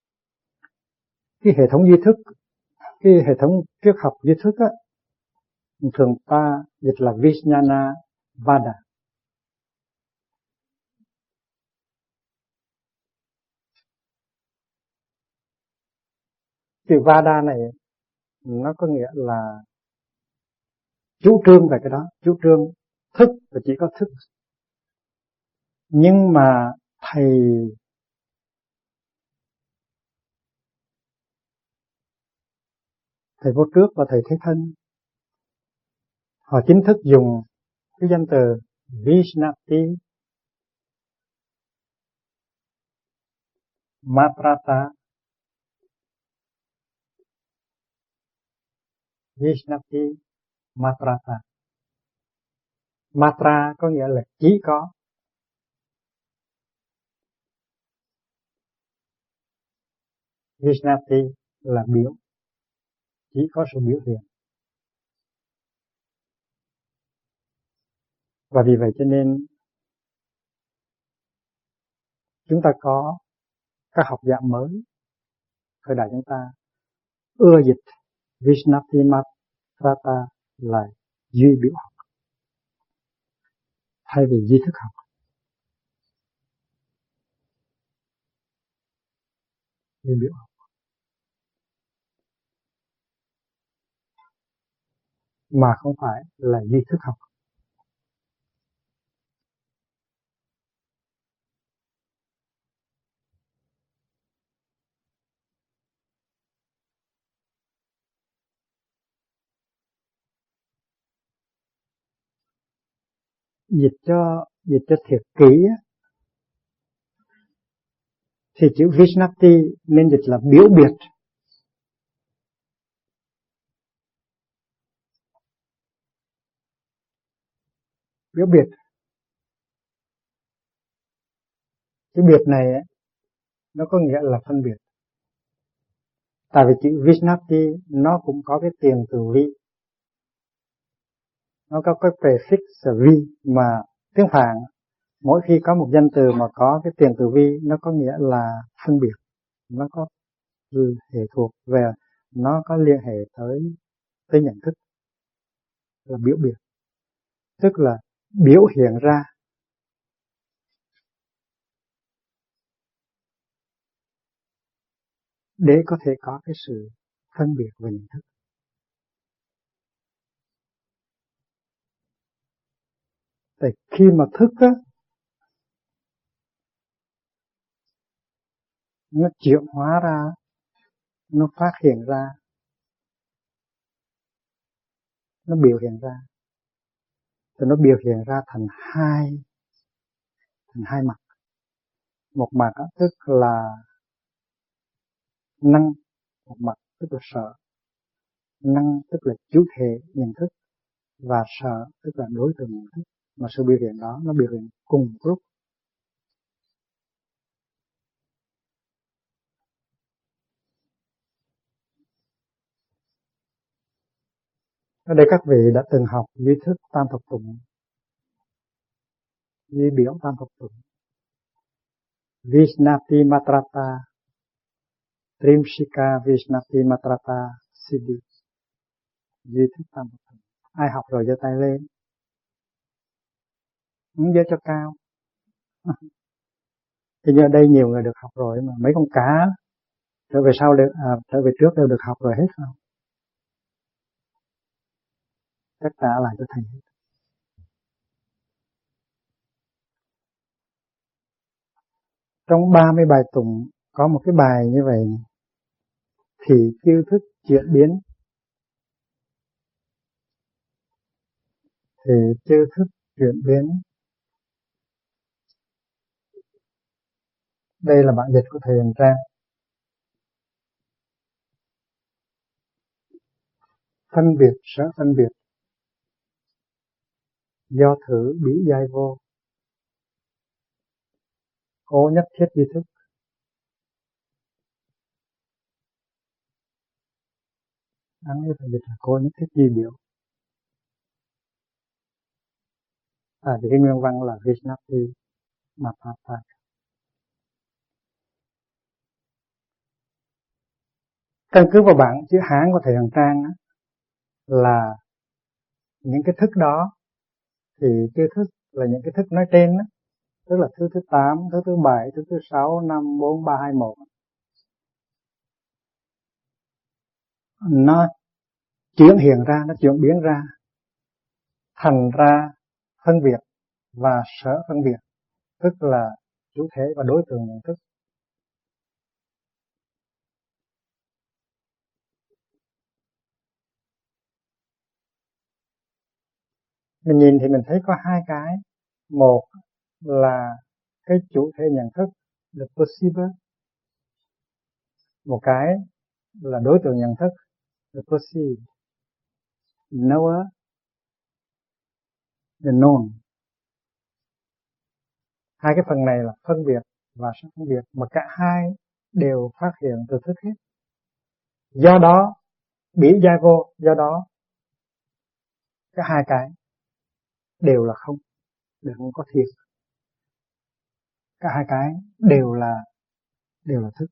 [SPEAKER 1] Cái hệ thống duy thức, cái hệ thống triết học duy thức á, thường ta dịch là Vijnana Vada. Từ Vada này nó có nghĩa là chú trương về cái đó, chú trương thức và chỉ có thức. Nhưng mà thầy vô trước và thầy Thế Thân họ chính thức dùng cái danh từ Vishnati Matrata. Vishnati Matrata. Matra có nghĩa là chỉ có. Vishnati là biểu, chỉ có sự biểu hiện. Và vì vậy cho nên chúng ta có các học giả mới thời đại chúng ta ưa dịch Vishnati Matrata là duy biểu học thay vì duy thức học. Duy biểu học mà không phải là duy thức học. Dịch cho thiệt kỹ thì chữ Vishnati nên dịch là biểu biệt. Biểu biệt. Cái biệt này nó có nghĩa là phân biệt. Tại vì chữ Vishnati nó cũng có cái tiền từ vi. Nó có cái prefix là vi mà tiếng Phạn mỗi khi có một danh từ mà có cái tiền từ vi nó có nghĩa là phân biệt. Nó có hệ thuộc về, nó có liên hệ tới nhận thức là biểu biệt. Tức là biểu hiện ra để có thể có cái sự phân biệt về nhận thức. Tại khi mà thức á, nó chuyển hóa ra, nó phát hiện ra, nó biểu hiện ra, thì nó biểu hiện ra thành hai mặt. Một mặt á, tức là năng, một mặt tức là sợ. Năng tức là chủ thể nhận thức và sợ tức là đối tượng nhận thức. Mà sự biểu hiện đó nó biểu hiện cùng lúc. Ở đây các vị đã từng học duy thức tam thập tụng, duy biểu tam thập tụng, Vishnati Matrata, Trimshika Vishnati Matrata Siddhi, duy thức tam thập tụng. Ai học rồi giơ tay lên. Giơ cho cao. Thì như ở đây nhiều người được học rồi mà mấy con cá trở về trước đều được học rồi hết không? Tất cả lại cho thầy hết. Trong 30 bài tụng có một cái bài như vậy: thì chiêu thức chuyển biến. Thì chiêu thức chuyển biến. Đây là bản dịch của thầy Huyền Trang. Phân biệt sở phân biệt, do thử bỉ giai vô, cố nhất thiết duy thức. Đáng yêu phải dịch là cố nhất thiết duy biểu. Thì cái nguyên văn là Vishnati Matrata. Căn cứ vào bản chữ Hán của thầy Huyền Trang là những cái thức đó thì chư thức là những cái thức nói trên đó, tức là thứ 8, thứ 7, thứ 6, 5, 4, 3, 2, 1. Nó chuyển hiện ra, nó chuyển biến ra thành ra phân biệt và sở phân biệt, tức là chủ thể và đối tượng nhận thức. Mình nhìn thì mình thấy có hai cái. Một là cái chủ thể nhận thức, the perceiver. Một cái là đối tượng nhận thức, the perceived. Knower, the known. Hai cái phần này là phân biệt và sở phân biệt, mà cả hai đều phát hiện từ thức hết. Do đó, bỉ giai vô, do đó cả hai cái đều là không, đều không có thiệt. Cả hai cái đều là thức.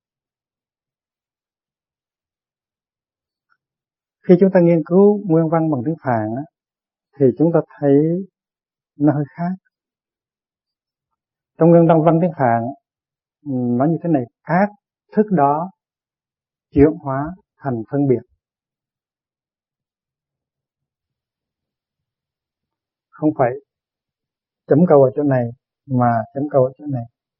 [SPEAKER 1] Khi chúng ta nghiên cứu nguyên văn bằng tiếng Phạn á, thì chúng ta thấy nó hơi khác. Trong nguyên văn tiếng Phạn nói như thế này: các thức đó chuyển hóa thành phân biệt. Không phải chấm câu ở chỗ này mà chấm câu ở chỗ này.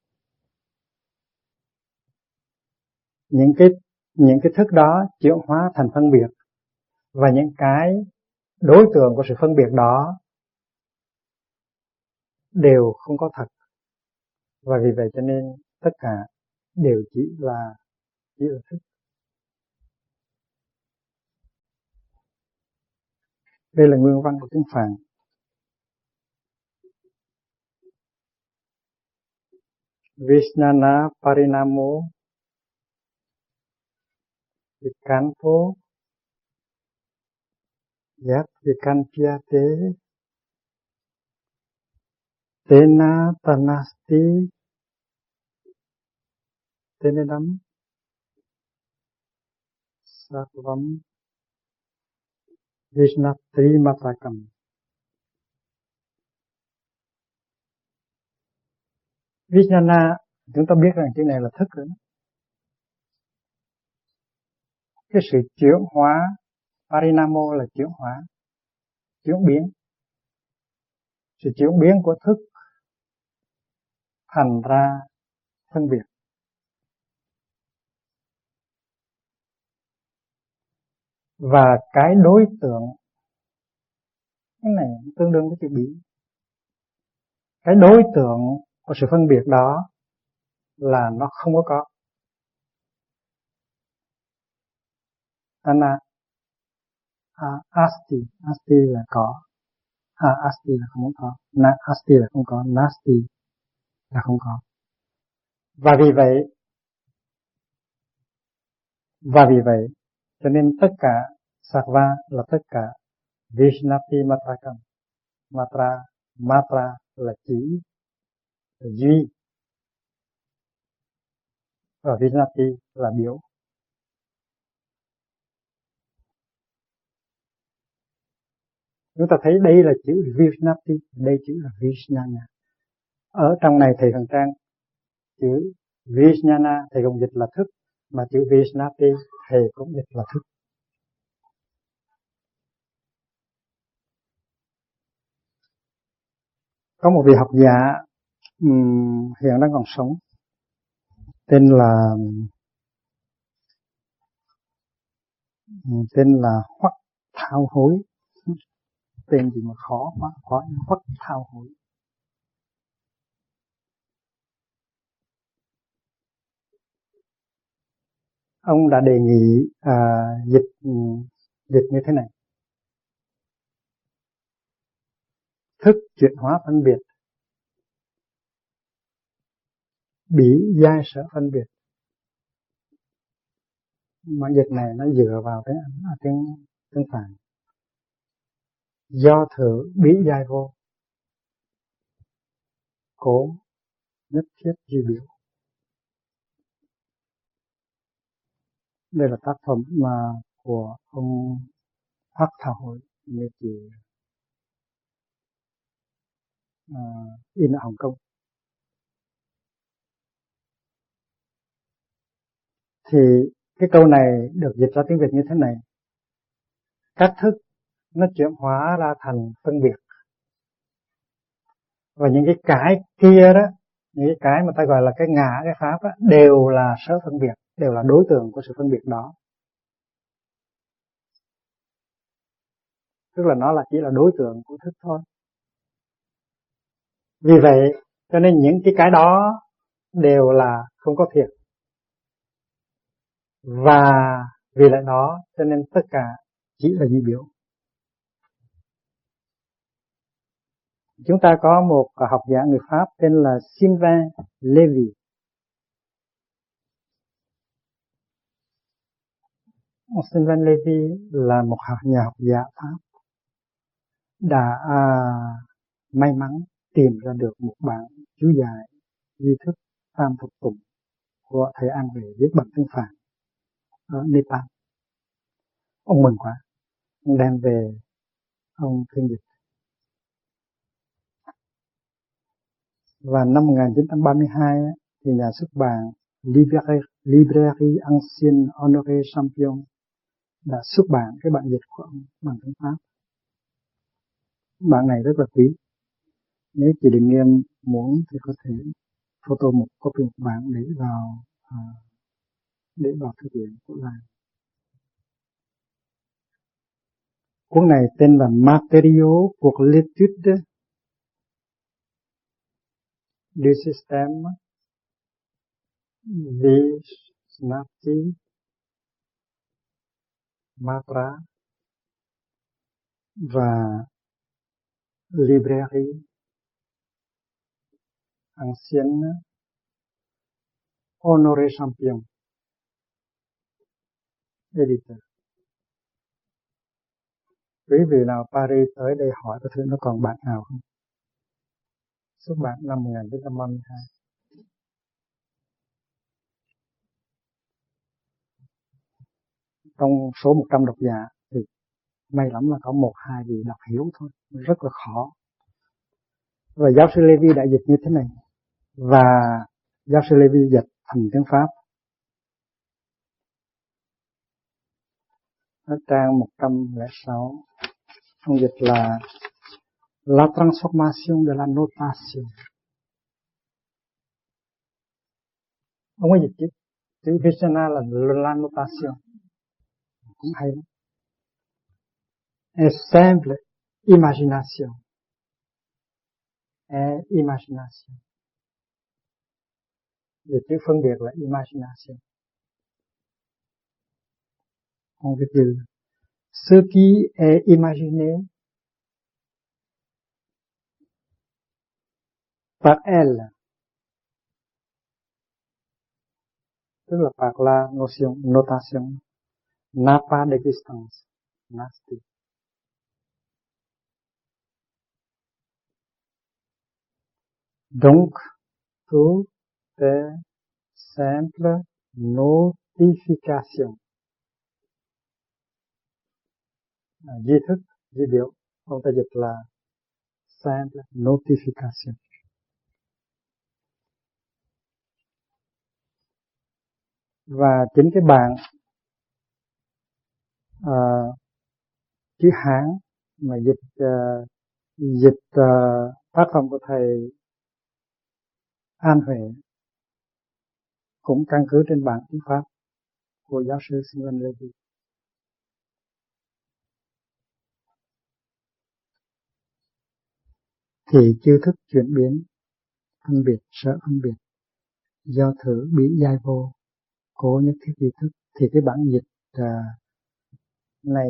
[SPEAKER 1] Những cái thức đó chuyển hóa thành phân biệt, và những cái đối tượng của sự phân biệt đó đều không có thật. Và vì vậy cho nên tất cả đều chỉ là thức. Đây là nguyên văn của tiếng Phạn. Vijnana parinamo vikanto yat vikantyate tena tanasti tenedam sarvam vijnatri matakam. Vijnana, chúng ta biết rằng chữ này là thức rồi. Cái sự chuyển hóa, parinamo là chuyển hóa, chuyển biến. Sự chuyển biến của thức thành ra phân biệt. Và cái đối tượng, cái này tương đương với chữ bỉ. Cái đối tượng của sự phân biệt đó là nó không có. Asti là có, asti là không có, asti là không có, nasti là không có. Và vì vậy cho nên tất cả sarva là tất cả, Vijnati matrakam. Matra là chỉ, là duy, và Vijnati là biểu. Chúng ta thấy đây là chữ Vijnati, đây chữ là Vijnana. Ở trong này thầy Hằng Trang, chữ Vijnana thầy cũng dịch là thức, mà chữ Vijnati thầy cũng dịch là thức. Có một vị học giả hiện đang còn sống, tên là Hoắc Thao Hối. Tên gì mà khó quá, Hoắc Thao Hối. Ông đã đề nghị dịch như thế này: thức chuyển hóa phân biệt, bỉ giai sở phân biệt. Mà dịch này nó dựa vào tiếng Phạn. Do thử bỉ giai vô, cố nhất thiết duy biểu. Đây là tác phẩm của ông Hoắc Thao Hối, như chị in ở Hồng Kông. Thì cái câu này được dịch ra tiếng Việt như thế này: các thức nó chuyển hóa ra thành phân biệt, và những cái kia đó, những cái mà ta gọi là cái ngã, cái pháp đó, đều là sở phân biệt, đều là đối tượng của sự phân biệt đó. Tức là nó chỉ là đối tượng của thức thôi. Vì vậy cho nên những cái đó đều là không có thiệt, và vì lẽ đó cho nên tất cả chỉ là di biểu. Chúng ta có một học giả người Pháp tên là Sylvain Lévy. Sylvain Lévy là một nhà học giả Pháp đã may mắn tìm ra được một bản chú giải duy thức tam thập tụng của thầy An Huệ viết bằng tiếng Phạn ở Nepal. Ông mừng quá, ông đem về ông phiên dịch. Và năm 1932 thì nhà xuất bản Librairie Ancienne Honoré Champion đã xuất bản cái bản dịch của ông bằng tiếng Pháp. Bản này rất là quý. Nếu chị Định Nghiêm muốn thì có thể photo một copy một bản để vào thư viện của làng. Cuốn này tên là Matériaux pour l'étude du système Vishnati Matra và Librairie Ancienne Honoré Champion, editor. Quý vị nào Paris tới đây hỏi có thứ nó còn bản nào không? Xuất bản năm 1932. Trong số 100 độc giả thì may lắm là có 1-2 vị đọc hiểu thôi, rất là khó. Và giáo sư Lévy đã dịch như thế này, và giáo sư Lévy dịch thành tiếng Pháp. Ở trang 106, ông dịch là La transformation de la notation. Ông ấy dịch chữ Vishana là la notation, cũng hay lắm. Est simple imagination. Est imagination. Dịch chữ phân biệt là imagination. On virgule. Ce qui est imaginé par elle, tức là par la notation, n'a pas d'existence, nasti. Donc, tout est simple notification. Di thức, di biểu, ông ta dịch là simple notification. Và chính cái bản chữ Hán mà dịch tác phẩm của thầy An Huệ cũng căn cứ trên bản tiếng Pháp của giáo sư Sylvain Lévy. Thì chư thức chuyển biến, phân biệt, sở phân biệt, do thử bị giai vô, cố nhất thiết vi thức. Thì cái bản dịch này,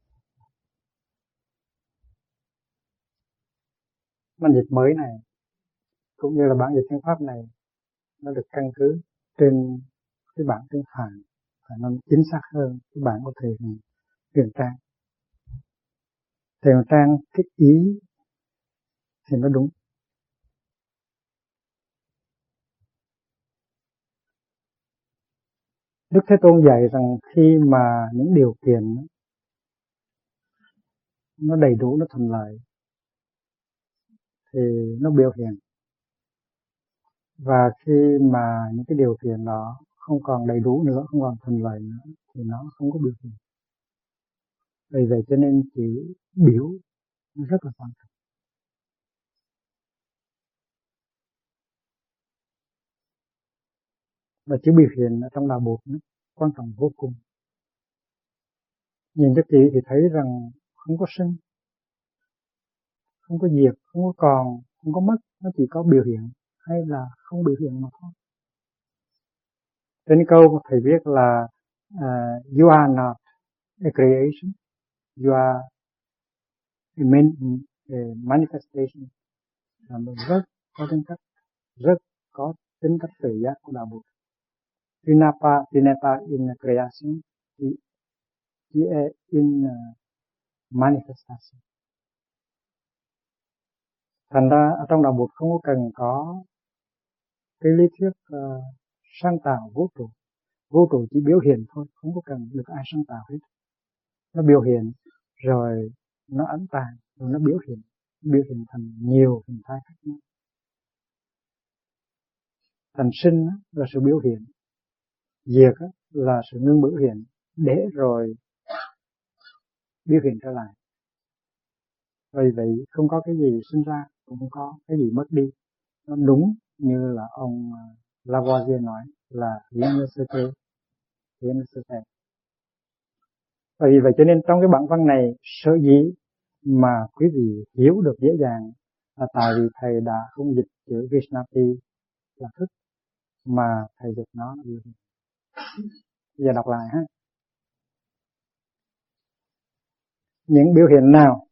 [SPEAKER 1] bản dịch mới này, cũng như là bản dịch tiếng Pháp này, nó được căn cứ trên cái bản tiếng Phạn, và nó chính xác hơn cái bản của thầy Huyền Trang. Thầy Huyền Trang cái ý thì nó đúng. Đức Thế Tôn dạy rằng khi mà những điều kiện nó đầy đủ, nó thuận lợi, thì nó biểu hiện. Và khi mà những cái điều kiện đó không còn đầy đủ nữa, không còn thuận lợi nữa, thì nó không có biểu hiện. Vì vậy cho nên chữ biểu nó rất là quan trọng. Và chữ biểu hiện ở trong đạo Bụt nó quan trọng vô cùng. Nhìn cho kỹ thì thấy rằng không có sinh, không có diệt, không có còn, không có mất, nó chỉ có biểu hiện hay là không biểu hiện mà thôi. Trên câu thầy viết là you are not a creation, you are a manifestation, là một rất có tính cách, rất có tính cách tự giác của đạo Bụt. Vinapa in creation, in manifestation. Thành ra ở trong đạo Bụt không có cần có cái lý thuyết sáng tạo vũ trụ. Vũ trụ chỉ biểu hiện thôi, không có cần được ai sáng tạo hết. Nó biểu hiện rồi nó ẩn tàng, rồi nó biểu hiện thành nhiều hình thái khác nhau. Thành sinh là sự biểu hiện, diệt là sự ngưng biểu hiện, để rồi biểu hiện trở lại. Vì vậy không có cái gì sinh ra, cũng không có cái gì mất đi. Nó đúng như là ông Lavoisier nói là rien ne se crée, rien ne se fait. Và vì vậy cho nên trong cái bản văn này, sở dĩ mà quý vị hiểu được dễ dàng là tại vì thầy đã không dịch chữ Vishnati là thức, mà thầy dịch nó là biểu hiện. Giờ đọc lại ha. Những biểu hiện nào?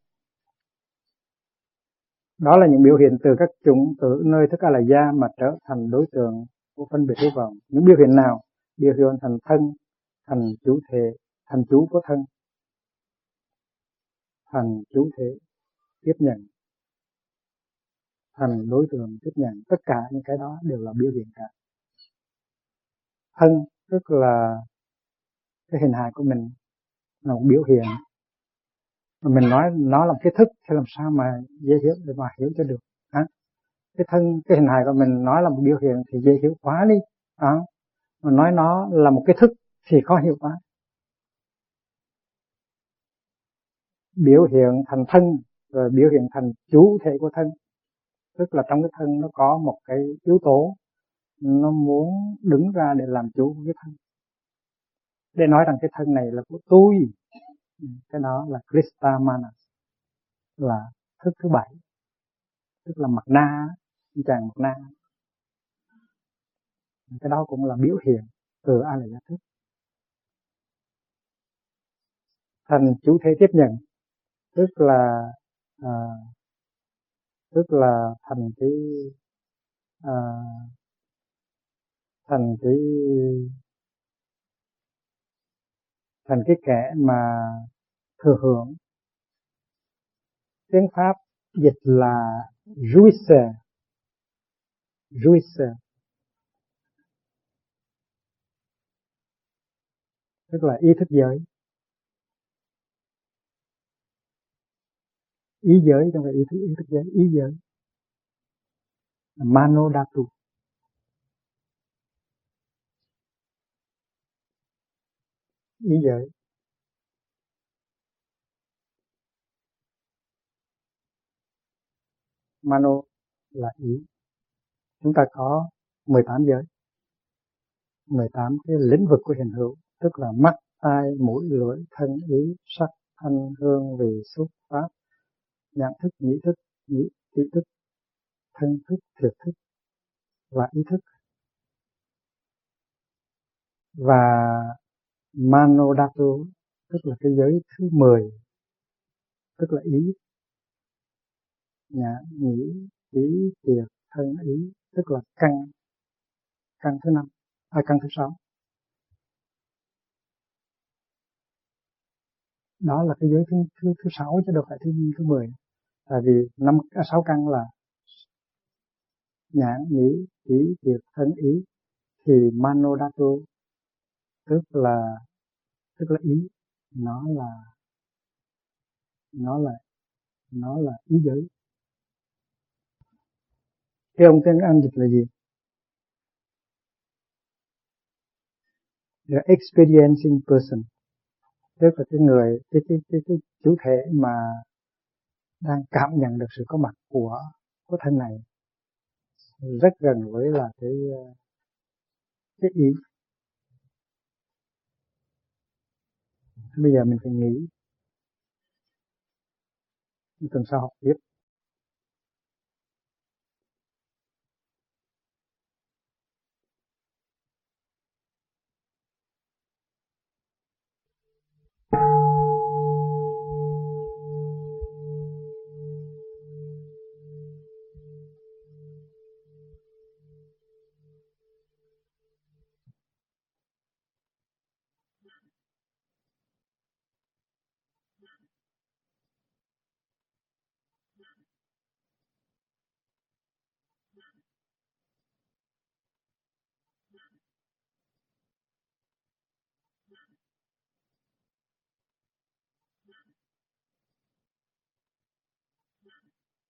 [SPEAKER 1] Đó là những biểu hiện từ các chủng tử nơi thức A-la-gia mà trở thành đối tượng của phân biệt hữu vọng. Những biểu hiện nào? Biểu hiện thành thân, thành chủ thể, thành chủ của thân, thành chủ thể tiếp nhận, thành đối tượng tiếp nhận. Tất cả những cái đó đều là biểu hiện cả. Thân tức là cái hình hài của mình, là một biểu hiện. Mà mình nói nó là một cái thức thì làm sao mà dễ hiểu để mà hiểu cho được hả? Cái thân, cái hình hài của mình nói là một biểu hiện thì dễ hiểu quá đi. Mà nói nó là một cái thức thì khó hiểu quá. Biểu hiện thành thân, rồi biểu hiện thành chủ thể của thân. Tức là trong cái thân nó có một cái yếu tố, nó muốn đứng ra để làm chủ của cái thân. Để nói rằng cái thân này là của tôi. Cái đó là Krista Manas, là thức thứ 7. Tức là mặt na, chàng mặt na. Cái đó cũng là biểu hiện từ A-la-gia thức. Thành chủ thể tiếp nhận, tức là thành cái kẻ mà thừa hưởng. Tiếng Pháp dịch là jouisseur, tức là ý thức giới. Ý giới trong cái ý thức giới, ý giới. Mano Dhatu. Ý giới. Mano là ý. Chúng ta có 18 giới. 18 cái lĩnh vực của hiện hữu, tức là mắt, tai, mũi, lưỡi, thân, ý, sắc, thanh, hương, vị, xúc, pháp, nhãn thức, nhĩ thức, ý thức, thân thức, thiệt thức và ý thức. Và Mano Dhatu tức là cái giới thứ 10, tức là ý. Nhãn, nhĩ, ý, thiệt, thân, ý, tức là căn thứ 5, căn thứ 6. Đó là cái giới thứ 6 chứ đâu phải thứ 10. Tại vì 6 căn là nhãn, nhĩ, ý, thiệt, thân, ý, thì Mano Dhatu tức là ý, nó là ý giới. Cái ông tiếng Anh dịch là gì? The experiencing person, tức là cái người, cái chủ thể mà đang cảm nhận được sự có mặt của thân này, rất gần với là cái ý. Bây giờ mình phải nghĩ tuần sau học tiếp.